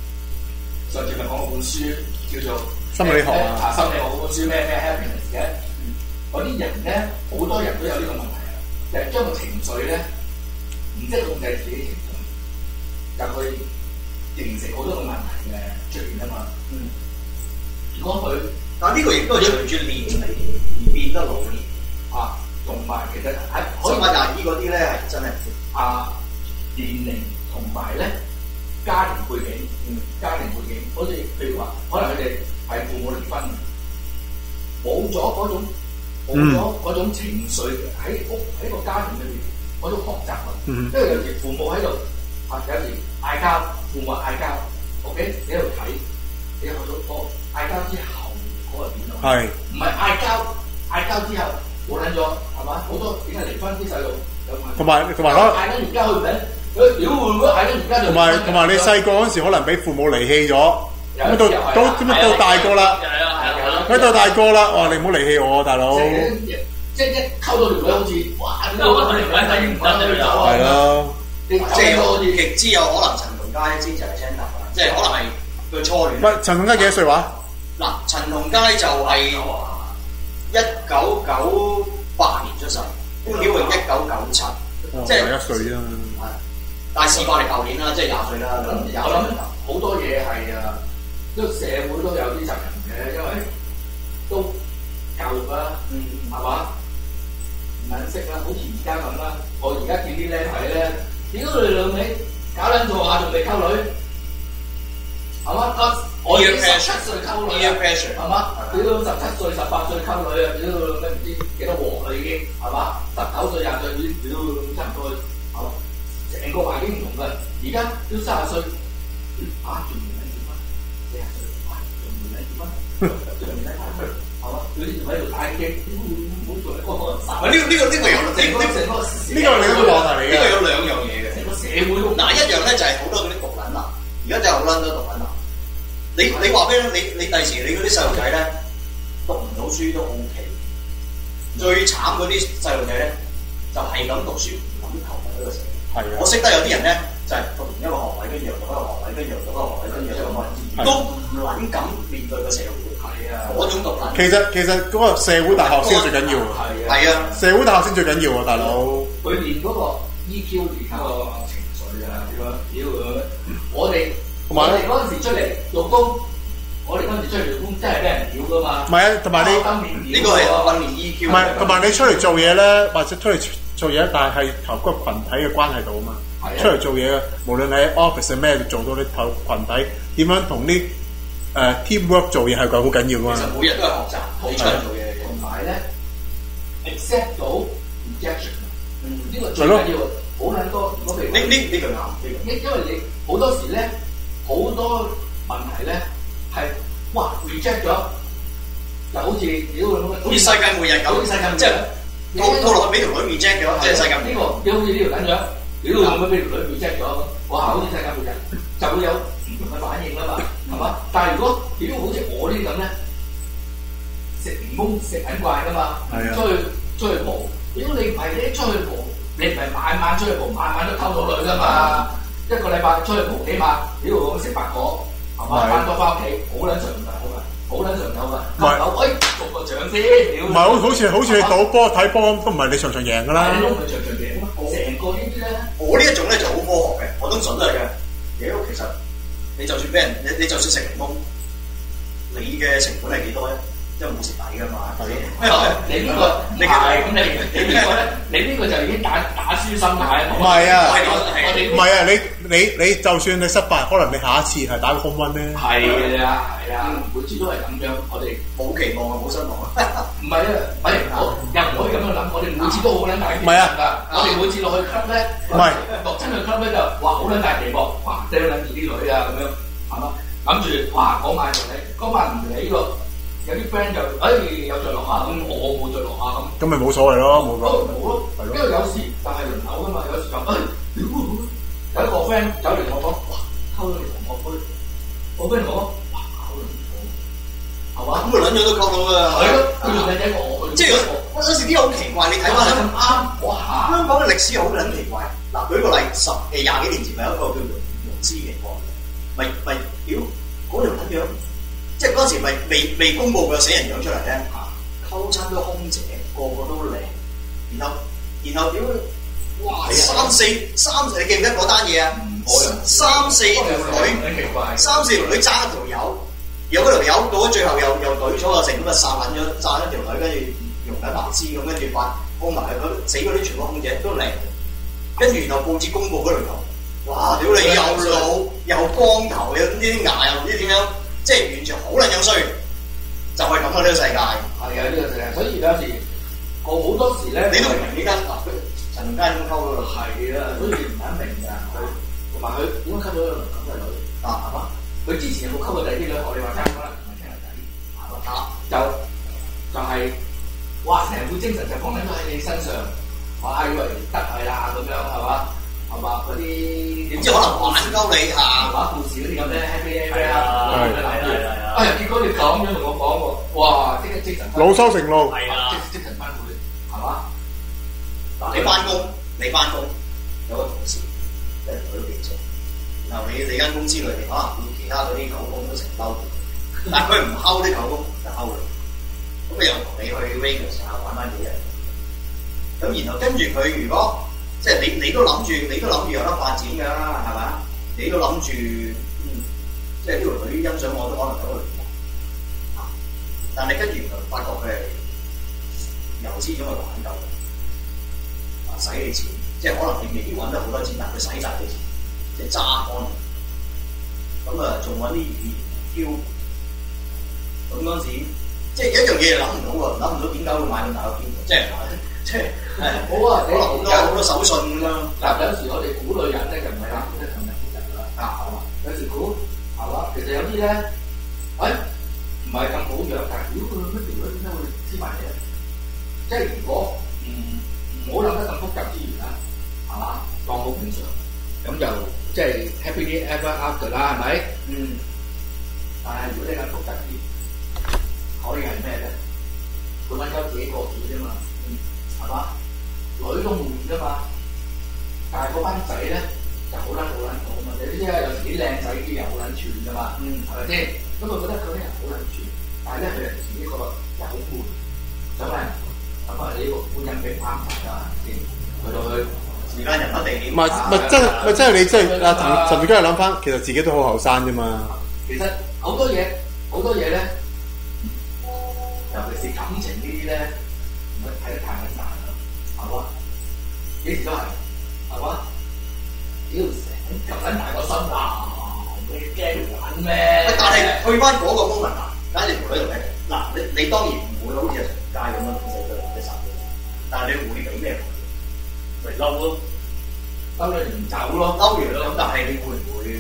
叫做心理學啊， 心理學嗰本書咩 happiness 嘅，嗰啲人咧，好多人都有呢個問題啊，就係將個情緒咧，唔識控制自己情緒，就去形成好多個問題嘅出現啊嘛。如果佢， 但呢個亦都係隨住年齡而變得老年啊，同埋其實喺所以廿二嗰啲咧係真係年齡同埋咧家庭背景，好似譬如話，可能佢哋係父母離婚，冇咗嗰種情緒喺個家庭裏邊嗰種學習啊，因為有時父母喺度有時嗌交，父母嗌交 ，OK， 你喺度睇，你學到個嗌交之後嗰個點啊？係，唔係嗌交之後冇撚咗係嘛？好多點解離婚啲細路有問題？ 同埋嗰嗌緊而家去唔緊，佢屌會唔會嗌緊而家就？ 同埋你細個嗰時可能俾父母離棄咗，咁到大個啦，咁到大個啦，哇！你唔好離棄我，大佬。 即係一溝到條女好似哇，溝到條女係唔得嘅就係咯， 即係極之有可能陳同佳之前係 Chandler 啦，即係可能係佢初戀。 喂，陳同佳幾多歲話？ 嗱，陳同佳就係1998年出世，潘曉穎1997，即係 1歲啫。 但係事發係舊年啦，即係20歲啦。 我諗好多嘢係啊，都社會都有啲責任嘅，因為都教育啦，係嘛？唔識啦，好似而家咁啦。我而家見啲僆仔咧，屌你老味，搞撚錯下仲未溝女，係嘛？我已經17歲溝女啊，係嘛？屌17歲、18歲溝女啊，屌咩唔知幾多鑊啦已經，係嘛？19歲、20歲已經屌差唔多，係嘛？成個環境唔同嘅，而家都30歲，仲唔撚結婚？40歲，仲唔撚結婚？仲唔撚結婚？係嘛？佢哋仲喺度打機，唔好做呢個呢個有呢個另一個話題嚟嘅，呢個有兩樣嘢嘅。 成個社會都嗱，一樣咧就係好多嗰啲毒撚男，而家就係好撚多毒撚男。你話俾你第時你嗰啲細路仔咧讀唔到書都 OK，最慘嗰啲細路仔咧就係咁讀書唔諗投入呢個社會。係啊，我識得有啲人咧就係讀完一個學位，跟住又讀一個學位，跟住又讀一個學位，跟住又咁都唔撚敢面對個社會。係啊，嗰種毒撚。其實嗰個社會大學先最緊要。係啊，社會大學先最緊要啊，大佬。 佢練嗰個 EQ 練嗰個情緒啊，屌我哋嗰陣時出嚟做工，我哋嗰陣時出嚟做工真係俾人屌噶嘛。唔係啊，同埋你呢個係訓練 EQ。唔係，同埋你出嚟做嘢咧，或者出嚟做嘢，但係投個群體嘅關係度啊嘛。出嚟做嘢嘅，無論你喺 office 咩做到，你投群體點樣同啲teamwork 做嘢係好緊要噶嘛。其實每日都係學習，你出嚟做嘢，同埋咧 accept 到 rejection。呢個最緊要，好撚多。如果譬如呢個啱，因為你好多時咧，好多問題咧係哇 reject 咗，就好似屌咁嘅，好似世界末日咁，即係套落去俾條女 reject 咗，即係世界末日。呢個好似呢條緊樣，屌咁樣俾條女 reject 咗，哇！好似世界末日，就會有唔同嘅反應啦嘛，係嘛？但係如果屌好似我呢啲咁咧，食檸檬食緊慣噶嘛，出去蒲。如果你唔係你出去蒲，你唔係晚晚出去蒲，晚晚都溝到女噶嘛？一個禮拜出去蒲，起碼屌咁食白果，係嘛？翻多翻屋企，好撚常有噶，好撚常有噶。唔係，中個獎先。唔係，好似你賭波睇波都唔係你場場贏噶啦。你都唔係場場贏啊嘛？成個呢啲咧，我呢一種咧就好科學嘅，我都準嚟嘅。屌，其實你就算俾人，你就算食檸檬，你嘅成本係幾多咧？因為冇食底㗎嘛，你呢個你係咁你呢個咧，你呢個就已經打輸心態。唔係啊，唔係啊，你就算你失敗，可能你下一次係打個 home run 咧。係啊，每次都係咁樣，我哋冇期望啊，冇失望啊。唔係啊，我又唔可以咁樣諗，我哋每次都好撚大期望㗎。我哋每次落去 club 咧，唔係落親去 club 咧就哇好撚大期望，哇掟撚住啲女啊咁樣，係嘛？諗住哇嗰晚就你，嗰晚唔理喎。有啲 friend 就有着落下咁，我冇着落下咁。咁咪冇所謂咯，冇咯。因為有時就係輪流噶嘛，有時就有一個 friend 走嚟同我講，哇，溝咗你同學妹，我 friend 同我講，哇， 係嘛？咁佢兩樣都溝到㗎。 係咯，佢仲靚仔過我。 即係有時啲好奇怪，你睇翻咁啱嗰下。 香港嘅歷史好撚奇怪。嗱，舉個例，廿幾年前咪有一個叫黃之奇案，咪屌嗰條撚樣，即係嗰陣時咪未公佈個死人樣出嚟咧，溝親個空姐個個都靚，然後屌哇三四，你記唔記得嗰單嘢啊？三四條女爭一條友，有嗰條友到咗最後又懟咗個成咁啊殺撚一條女，跟住用緊白絲咁，跟住發封埋佢死嗰啲全部空姐都靚，跟住然後報紙公佈嗰條友，哇！屌你又老又光頭，又啲牙又唔知點樣，即係完全好撚樣衰，就係咁啊！呢個世界係啊，呢個世界，所以有時好多時咧， 你都唔明點解嗱陳同佳咁溝到度， 係啊，所以唔肯明㗎佢，同埋佢點解溝到一個咁嘅女啊？係嘛？佢之前有冇溝過第啲女？我哋話齋可能唔係聽女仔，係嘛？就係哇！成副精神就放喺你身上，哇！以為得係啦咁樣係嘛？係嘛？嗰啲點知可能玩鳩你嚇畫故事嗰啲咁咧 happy ending 啊，哎呀！結果你咁樣同我講喎，哇！即刻精神老羞成怒， 係啊，精神崩潰係嘛？ 嗱，你翻工有個同事俾人舉記者，然後你間公司裏邊可能其他嗰啲狗公都成嬲，但係佢唔溝啲狗公就溝你，咁佢又同你去 Vegas 啊玩翻幾日，咁然後跟住佢如果即係你都諗住有得發展㗎啦，係咪？你都諗住即係呢條女欣賞我都可能走去啊，但係跟住就發覺佢係由始終去玩夠。使你錢，即係可能你未必揾得好多錢，但佢使晒你錢，即係揸乾。咁啊，仲揾啲語言挑，咁嗰陣時，即係一樣嘢諗唔到喎，諗唔到點解會買咁大個挑，即係好啊！ 可能好多手信咁樣。 嗱，有時我哋估女人咧就唔係啱估得咁人估人㗎啦，係嘛？有時估係嘛？其實有啲咧，唔係咁好樣，但係如果佢乜條女點解會黐埋嚟咧？即係如果唔好諗得咁複雜之餘啦，係嘛？當好平常，咁就即係 happy ever after 啦，係咪？但係如果你咁複雜啲，可以係咩咧？佢揾鳩自己過住啫嘛，係嘛？女都唔易㗎嘛，但係嗰班仔咧就好撚好嘛。你知啊，有時啲靚仔啲又好撚串㗎嘛，係咪先？咁我覺得嗰啲人好撚串，但係咧佢哋自己覺得有悶，就係。咁啊！呢個觀音俾啱曬啦，先去到去時間人物地點。 咪真係你真係阿陳家諗翻，其實自己都好後生啫嘛。 其實好多嘢咧，尤其是感情呢啲咧，唔係睇得太緊難啦，係嘛？幾時都係，係嘛？屌成咁撚大個心啊！你驚玩咩？ 但係去翻嗰個 moment 啊，假如條女同你嗱，你當然唔會好似阿陳家咁樣死佢。但係你會俾咩？咪嬲咯， 嬲你唔走咯， 嬲完咯。咁但係你會唔會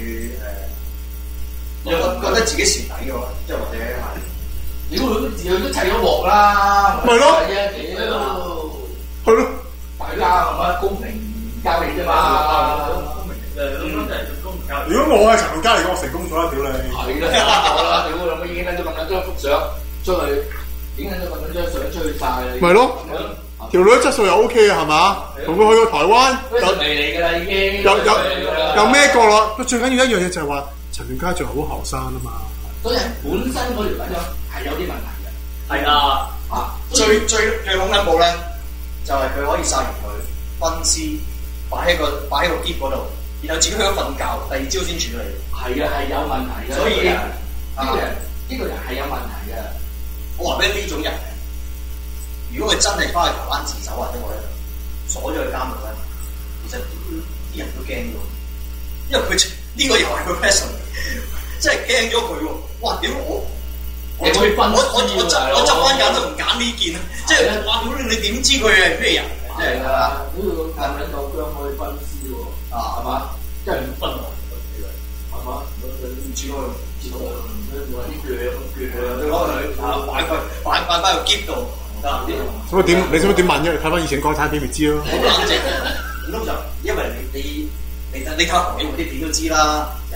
覺得自己蝕底嘅喎？即係或者係， 屌佢自己都砌咗鑊啦， 咪咯， 係咯，大家係咪公平交易啫嘛？公平咁真係公平交易。 如果我係陳同佳嚟講，我成功咗啦，屌你！ 係啦，屌我諗已經拎咗咁撚張幅相出去，已經拎咗咁撚張相出去晒啦。 咪咯。條女質素又 OK 啊，係嘛？同佢去過台灣， 有味嚟㗎啦，已經有咩過咯？最緊要一樣嘢就係話陳同佳仲好後生啊嘛。 所以本身嗰條撚樣係有啲問題嘅。 係啊，最恐怖咧，就係佢可以殺完佢分屍，擺喺個篋嗰度，然後自己去咗瞓覺，第二朝先處理。 係啊，係有問題嘅。 所以呢個人係有問題嘅。 我話俾呢種人。如果佢真係翻去台灣自首或者我咧鎖咗佢監獄咧，其實啲人都驚咗，因為佢呢個又係個 person， 即係驚咗佢喎。哇！屌我執翻眼都唔揀呢件啊！即係哇！屌你點知佢係咩人？ 係啊，呢個咁撚夠姜可以分屍喎，係嘛？即係唔分落係嘛？唔知我攞啲鋸攞佢擺翻個篋度。 咁點？你想點問啫？睇翻以前港產片咪知咯。 好冷靜，咁就因為你睇韓影嗰啲片都知啦，人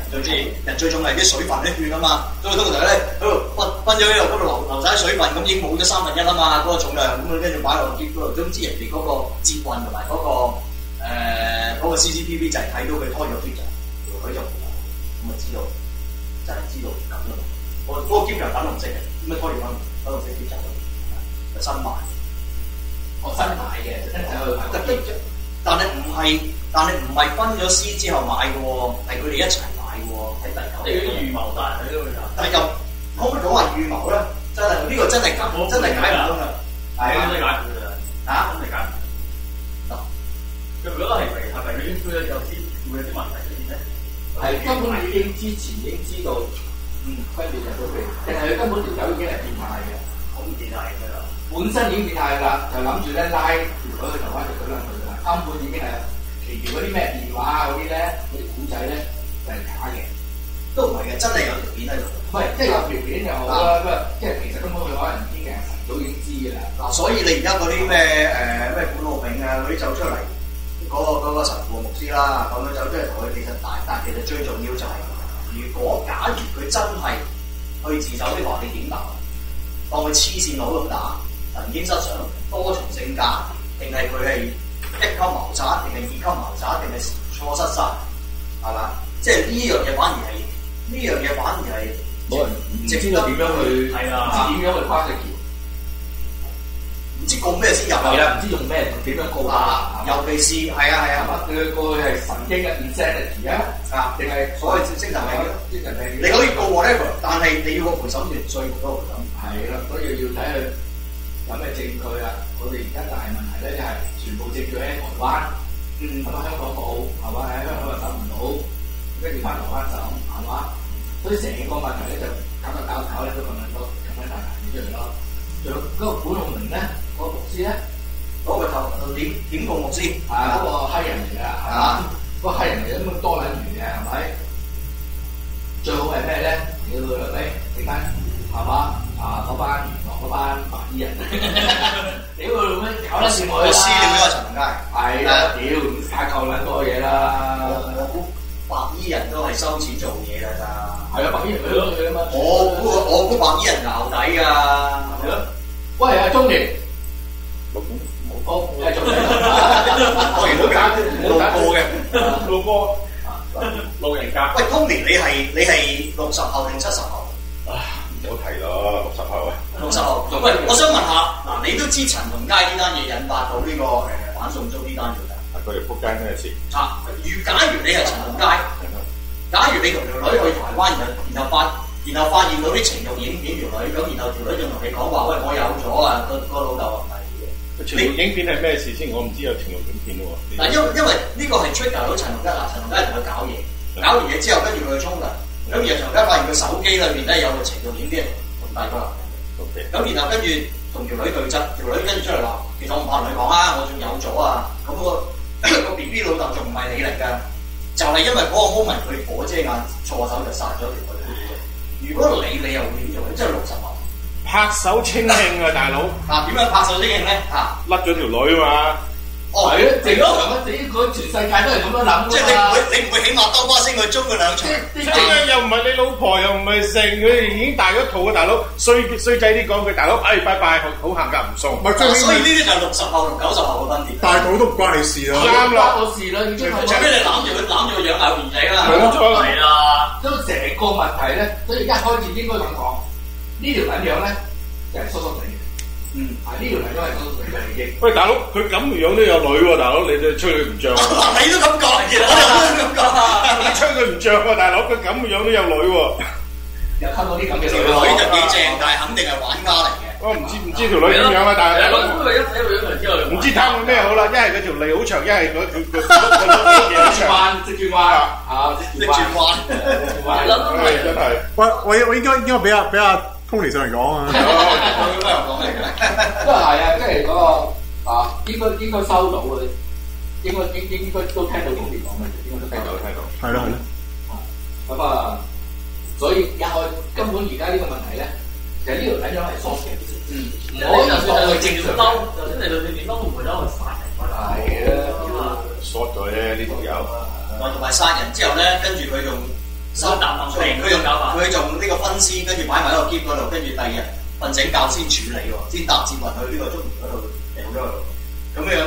人最重係啲水分啲血啊嘛，所以通常咧喺度分咗喺度嗰度流晒水分，咁已經冇咗1/3啊嘛，嗰個重量咁跟住擺落篋嗰度，總之人哋嗰個捷運同埋嗰個 CCTV 就係睇到佢拖咗篋就條女就冇啦，咁啊知道就係知道咁咯。嗰個篋就粉紅色嘅，咁啊拖住粉紅色篋就新買。 我新買嘅，真係去買。 但係唔係分咗屍之後買嘅喎，係佢哋一齊買嘅喎，係第九。 你嗰啲預謀大喺度㗎。 但係又可唔可以講話預謀咧？真係呢個真係解唔通啦。 係啊，真係解唔通㗎。嚇，真係解唔通。佢如果係咪佢已經會有啲問題出現咧？ 係根本已經之前已經知道，分別入到嚟，定係佢根本條友已經係變態嘅， 好變態㗎啦。 本身已經變態㗎啦，就諗住咧拉條女去台灣就舉兩句㗎啦，根本已經係。其餘嗰啲咩電話嗰啲咧，嗰啲古仔咧就係假嘅， 都唔係嘅，真係有條片喺度。 唔係即係有條片就好啦，咁啊即係其實根本佢可能已經係晨早已經知㗎啦。 嗱，所以你而家嗰啲咩管浩銘啊嗰啲走出嚟，嗰個神父牧師啦，咁樣走出嚟同佢其實但其實最重要就係，如果假如佢真係去自首的話，你點答？當佢黐線佬咁打，神經失常、多重性格，定係佢係1級謀殺，定係2級謀殺，定係錯失殺，係嘛？即係呢樣嘢反而係冇人唔知道點樣去係啊，唔知點樣去跨隻橋， 唔知告咩先入係啦，唔知用咩點樣告啊？尤其是係啊， 佢過去係神經嘅 insanity 啊，定係所謂精神病？你可以告 whatever， 但係你要個陪審團最高陪審。 係啦，所以要睇佢有咩證據啊！我哋而家大問題咧就係全部證據喺台灣，咁啊香港冇，係嘛？喺香港又等唔到，跟住翻台灣審，係嘛？所以成個問題咧就搞咧都咁樣多大難嘢出嚟咯。仲有嗰個管浩銘咧，嗰個牧師咧， 嗰個頭點告牧師係嗰個黑人嚟㗎，係嘛？嗰個黑人嚟咁多撚餘嘅係咪？最好係咩咧？你到你點解係嘛？嗰班白衣人，屌佢老味搞得掂我啦！ 私了咗陳同佳， 係啦，屌打夠撚多嘢啦！ 我估白衣人都係收錢做嘢㗎咋。 係啊，白衣人佢啊嘛。 我估白衣人淆底㗎。 係咯。喂，阿中年，好繼續。 我原都冇過嘅， 老波老人家。 喂，Tony，你係60後定70後？ 唔好提咯，60後啊 ！60後，喂，我想問下，嗱，你都知陳同佳呢單嘢引發到呢個反送中呢單嘢㗎？ 佢哋撲街咩事？ 假如你係陳同佳，假如你同條女去台灣，然後發現到啲情慾影片條女，咁然後條女仲同你講話，喂，我有咗啊！個老豆話唔係嘅。 情慾影片係咩事先？我唔知有情慾影片喎。 嗱，因為呢個係 trigger 到陳同佳，陳同佳同佢搞嘢，搞完嘢之後，跟住佢去沖涼。咁然後陳同佳發現佢手機裏邊咧有個情慾影片同大個男人。咁然後跟住同條女對質，條女跟住出嚟話：其實我唔怕同你講啊，我仲有咗啊！咁個 B B 老豆仲唔係你嚟㗎？就係因為嗰個 moment 佢火遮眼，錯手就殺咗條女。如果你又會點做？即係60後拍手稱慶啊，大佬！ 點樣拍手稱慶咧？ 甩咗條女嘛？ 係啊，淨係咁，全世界都係咁樣諗㗎嘛。 即係你唔會起碼兜巴星去捉佢2場。 又唔係你老婆，又唔係剩，佢哋已經大咗肚啊，大佬！衰仔啲講句，大佬，拜拜，好行㗎，唔送。 所以呢啲就係60後同90後嘅分別。 大肚都唔關你事啦。 啱啦，我事啦， 除非你攬住個樣咬完仔啦。 冇錯係啦。所以成個問題咧，所以一開始應該咁講，呢條撚樣咧就係疏疏地嘅。呢條撚樣係疏疏地嘅已經。 喂，大佬，佢咁嘅樣都有女喎，大佬，你就吹佢唔脹。 你都咁講，其實我都咁講啊！ 你吹佢唔脹喎，大佬，佢咁嘅樣都有女喎。 又溝到啲咁嘅條女就幾正，但係肯定係玩家嚟嘅。 我唔知條女點樣啊，但係唔知貪佢咩好啦，一係佢條脷好長，一係佢嘢好長。 直轉彎直轉彎。 真係。 我應該俾阿 Tony 上嚟講啊。 都係啊，即係嗰個應該收到嘅，應該都聽到Tony講嘅，應該都聽到。 係咯。 咁啊，所以根本而家呢個問題咧，其實呢條睇樣係疏嘅。我就算係正常嬲，就算你點嬲都唔會嬲去殺人。係啊， 縮咗啫呢條友。 同埋殺人之後咧，跟住佢仲收啖啖出嚟，佢用呢個分屍，跟住擺埋喺個篋嗰度，跟住第二日瞓醒覺先處理喎，先搭接運去呢個中原嗰度掉咗佢。咁樣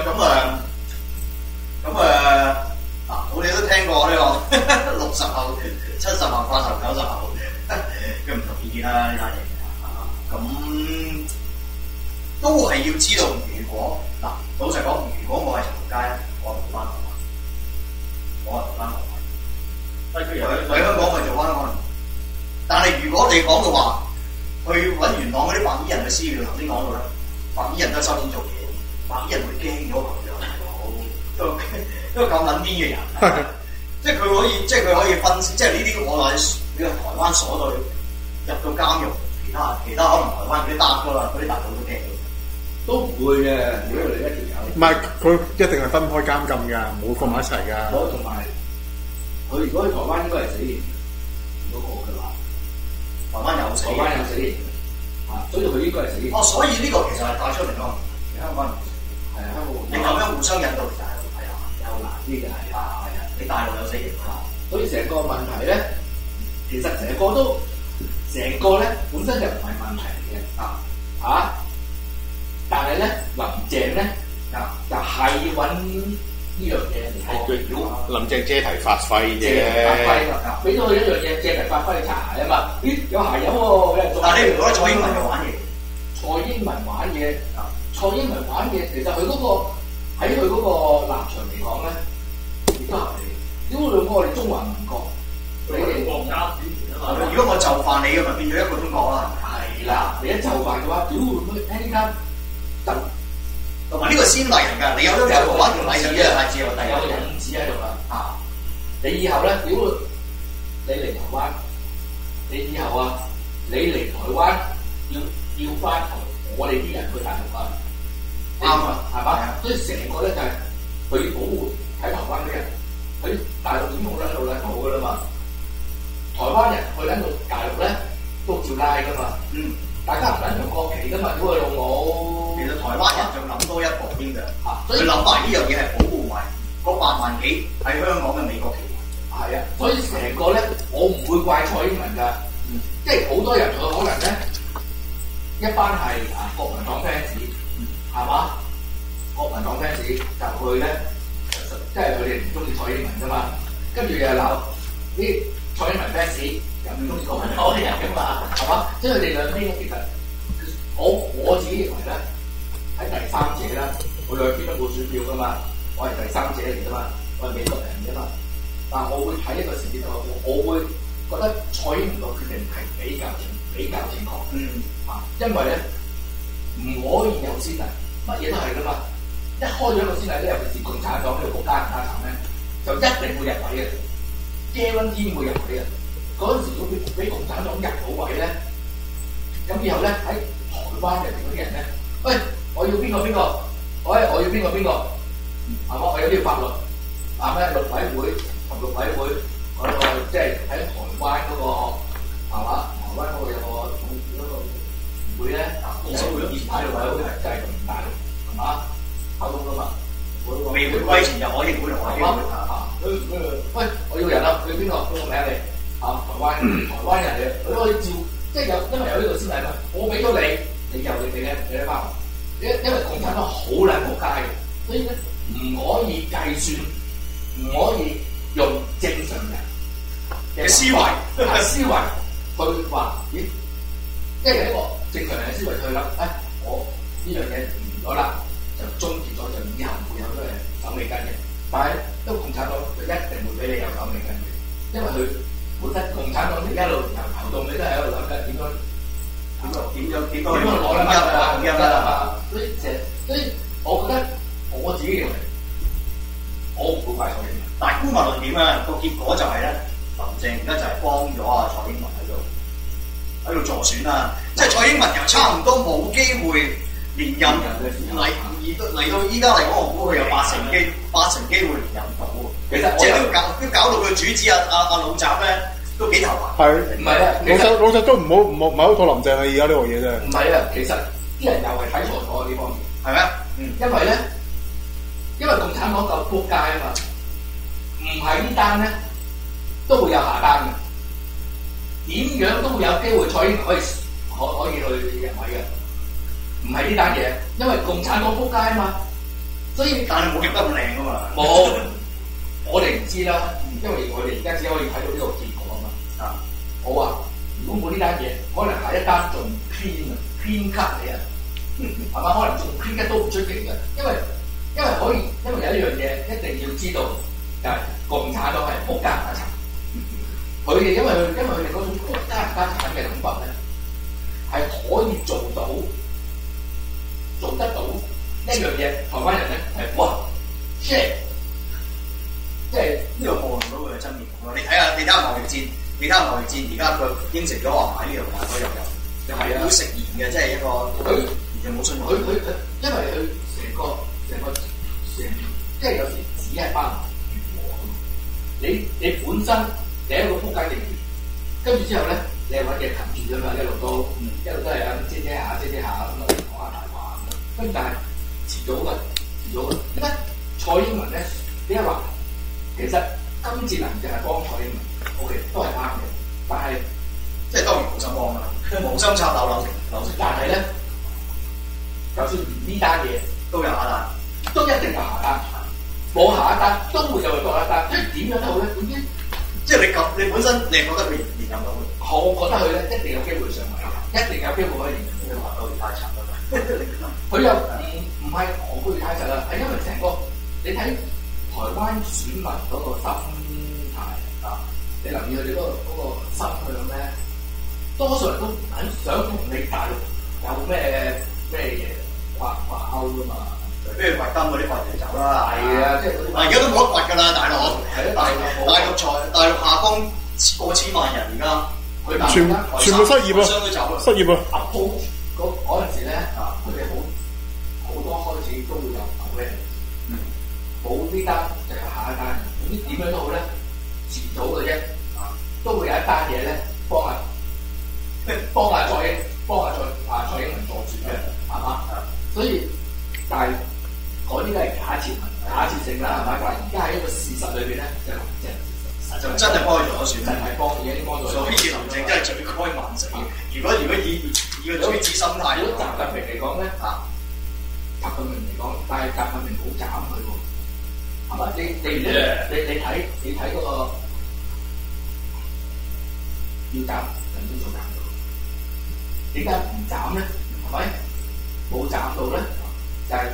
我哋都聽過呢個60後、70後、80後、90後嘅唔同意見啦，呢單嘢。咁都係要知道，如果嗱老實講，如果我係陳同佳咧，我係做翻台灣，我係做翻台灣。喺香港咪做翻可能，但係如果你講嘅話，去揾元朗嗰啲白衣人去私了，頭先講到啦，白衣人都收錢做嘢，白衣人會驚咗佢嘅，都咁撚癲嘅人，即係佢可以分析，即係呢啲我話呢個台灣鎖隊入到監獄，其他可能台灣嗰啲大哥啦，嗰啲大佬都驚到， 都唔會嘅，如果你一條友， 唔係佢一定係分開監禁㗎，冇放埋一齊㗎。 同埋佢如果去台灣應該係死刑，如果佢話台灣有死刑所以佢應該係死刑。 所以呢個其實係帶出嚟咯，香港人係啊，香港你咁樣互相引導其實係有難啲嘅，係啊，你大陸有死刑所以成個問題咧，其實成個咧本身就唔係問題嚟嘅但係咧林鄭咧就係要揾呢樣嘢嚟林鄭借題發揮啫， 俾咗佢一樣嘢借題發揮擦鞋啊嘛！咦有鞋有喎， 但係你唔覺得蔡英文就玩嘢？ 蔡英文玩嘢，其實佢嗰個喺佢嗰個立場嚟講咧，亦都合理。屌兩個我哋中華民國，你哋國家主權啊嘛。 如果我就範你嘅，咪變咗一個中國啦。 係啦，你一就範嘅話，屌呢間就同埋呢個先例嚟㗎，你有得台灣條例就一日太子有第有個引子喺度啦。你以後咧，屌你嚟台灣，你以後你嚟台灣要翻我哋啲人去大陸啊，啱啊，係嘛？所以成個咧就係佢保護喺台灣啲人，喺大陸點好咧，喺度咧好㗎啦嘛。台灣人去緊到大陸咧都照拉㗎嘛。大家唔撚同國旗㗎嘛，屌佢老母！ 其實台灣人仲諗多一步添㗎，佢諗埋呢樣嘢係保護埋嗰8萬幾喺香港嘅美國旗。 係啊，所以成個咧，我唔會怪蔡英文㗎，即係好多人佢可能咧，一班係國民黨 fans，係嘛？國民黨 fans 就去咧，即係佢哋唔中意蔡英文㗎嘛，跟住又鬧啲蔡英文 fans 又唔中意國民黨啲人㗎嘛，係嘛？即係佢哋兩邊其實我自己認為咧，喺第三者啦，我兩邊都冇選票㗎嘛，我係第三者嚟㗎嘛，我係美國人㗎嘛。但係我會睇一個事件，我會覺得蔡英文個決定係比較正確。因為咧唔可以有先例，乜嘢都係㗎嘛。一開咗一個先例咧，尤其是共產黨呢個國家唔家產咧，就一定會入位嘅，guarantee會入位嘅。嗰陣時如果俾共產黨入到位咧，咁以後咧喺台灣入邊嗰啲人咧，喂，我要邊個？我要邊個？係嘛？我有啲法律，咩陸委會。同陸委會嗰個即係喺台灣嗰個係嘛？台灣嗰個有個總嗰個會咧，議事會議喺陸委會就係同大陸係嘛溝通㗎嘛。 未回歸前就可以會同海會喂，我要人啊！佢邊個？邊個名你？台灣人嚟，佢可以照即係因為有呢個先例嘛。我俾咗你又你咧翻。因為共產黨好撚仆街嘅，所以咧唔可以計算，唔可以。用正常人嘅思維去話，咦？即係一個正常人嘅思維去諗，我呢樣嘢完咗啦，就終結咗，就以後唔會有咩手尾跟嘅。但係都共產黨就一定會俾你有手尾跟嘅，因為佢本身共產黨一路由頭到尾都係喺度諗緊點樣攞統一啦。所以我覺得我自己認為，我唔會怪蔡英文。 但係姑勿論點啊，個結果就係咧，林鄭而家就係幫咗蔡英文喺度助選啦。即係蔡英文又差唔多冇機會連任嚟到依家嚟講，我估佢有八成機會連任到。其實即係都搞到佢主子阿老習咧都幾頭暈。 係唔係啊？ 老實都唔係好妥林鄭啊！而家呢個嘢真係。 唔係啊，其實啲人又係睇錯咗呢方面， 係咪啊？ 因為共產黨夠撲街啊嘛。唔係呢單咧，都會有下單嘅。 點樣都會有機會蔡英文可以去入位嘅，唔係呢單嘢，因為共產黨撲街啊嘛，所以但係冇入得咁靚啊嘛。 冇，我哋唔知啦，因為我哋而家只可以睇到呢個結果啊嘛。啊，我話如果冇呢單嘢，可能下一單仲偏級你啊，係嘛？可能仲偏級都唔出奇嘅，因為有一樣嘢一定要知道，就係共產黨係撲家唔家產。佢哋因為佢哋嗰種撲家唔家產嘅諗法咧，係可以做得到一樣嘢。台灣人咧係哇 shit， 即係呢個破壞到佢嘅真面目咯。你睇下貿易戰，而家佢應承咗話買呢樣買嗰樣又係好食言嘅，即係一個佢完全冇信用。 佢因為佢成個即係有時只係包如和。你本身你一個撲街政權，跟住之後咧，你係揾嘢擒住㗎嘛，一路都係咁遮下咁啊，講下大話咁。跟住但係遲早嘅。點解蔡英文咧？點解話其實今次能淨係幫蔡英文 ，OK 都係啱嘅，但係即係當然冇心幫啦，無心插柳成。 但係咧，就算呢單嘢都有下單， 都一定有下單，冇下一單都會有多一單，即係點樣都好咧，總之即係你本身你係覺得佢連任到嘅， 我覺得佢咧一定有機會上位，一定有機會可以連任。 你話到太殘啦， 佢又唔係何居太實啦，係因為成個你睇台灣選民嗰個心態啊，你留意佢哋嗰個心向咧，多數人都唔肯想同你大陸有咩嘢掛鈎噶嘛。 譬如掘金嗰啲掘就走啦， 係啊，即係嗱而家都冇得掘㗎啦，大陸。 係啊， 大陸下崗過千萬人而家，佢全部失業啊！失業啊！ 嗰陣時咧，佢哋好多開始都會有牛咧，冇呢單就有下一單。總之點樣都好咧，遲早嘅啫，都會有一單嘢咧幫下蔡英文助住嘅，係嘛？所以但係嗰啲都係假設性啦，係咪？但係而家喺一個事實裏邊咧， 就真係幫佢做咗選， 真係幫咗。 所以林鄭真係罪該萬死。如果以個主子心態， 如果習近平嚟講咧，習近平嚟講，但係習近平好斬佢喎，係嘛？你睇嗰個要斬，人都做斬到，點解唔斬咧？係咪冇斬到咧？就係、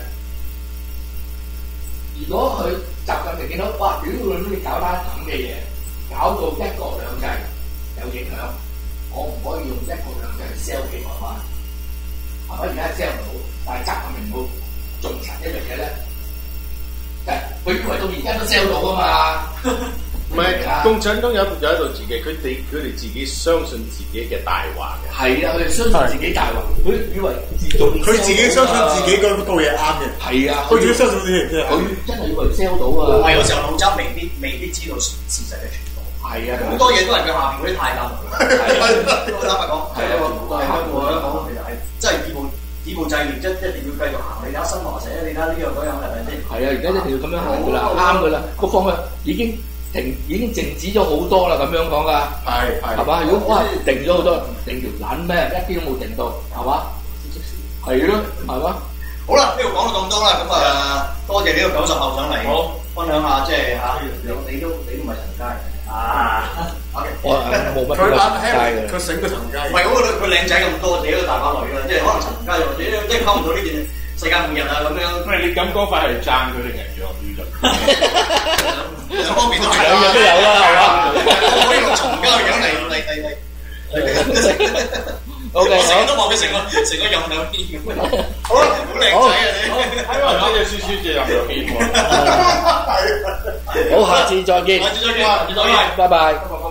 如果佢習近平見到哇，屌你搞單咁嘅嘢，搞到一國兩制有影響，我唔可以用一國兩制去 sell 俾台灣，係咪？而家 sell 唔到，但係習近平冇仲陳一樣嘢咧，佢以為到而家都 sell 到㗎嘛。 唔係共產黨有一套自己，佢哋自己相信自己嘅大話嘅。 係啊，佢哋相信自己大話，佢以為佢自己相信自己嗰套嘢啱嘅。 係啊， 佢自己相信自己嘅。 佢真係以為 sell 到啊。 係有時候老周未必知道事實嘅全部。 係啊， 好多嘢都係佢下邊嗰啲太監。坦白講，係啊，講其實係真係以暴制亂，一定要繼續行。你睇下新華社，你睇下呢樣嗰樣係咪先？ 係啊，而家一定要咁樣行㗎啦，啱㗎啦，個方向已經靜止咗好多啦，咁樣講㗎。係嘛？如果定咗好多，定條撚咩？一啲都冇定到，係嘛？係咯，係嘛？ 好啦，呢度講到咁多啦，咁多謝呢個90後上嚟，好分享下即係嚇，你都唔係陳佳啊？OK， 我冇乜佢醒過陳佳。 唔係佢靚仔咁多，你都大把女啦，即係可能陳佳或者即係溝唔到呢件世界末日啊咁樣。 唔係你咁講法係讚佢定係養魚啫？ 兩方面都係， 兩樣都有啦，係嘛？ 我可以用從家嘅樣嚟。O K， 我成日都話佢成個任兩邊咁。好啦，好靚仔啊你！ 喺度睇隻書就任兩邊喎。 好，下次再見。 下次再見， 拜拜。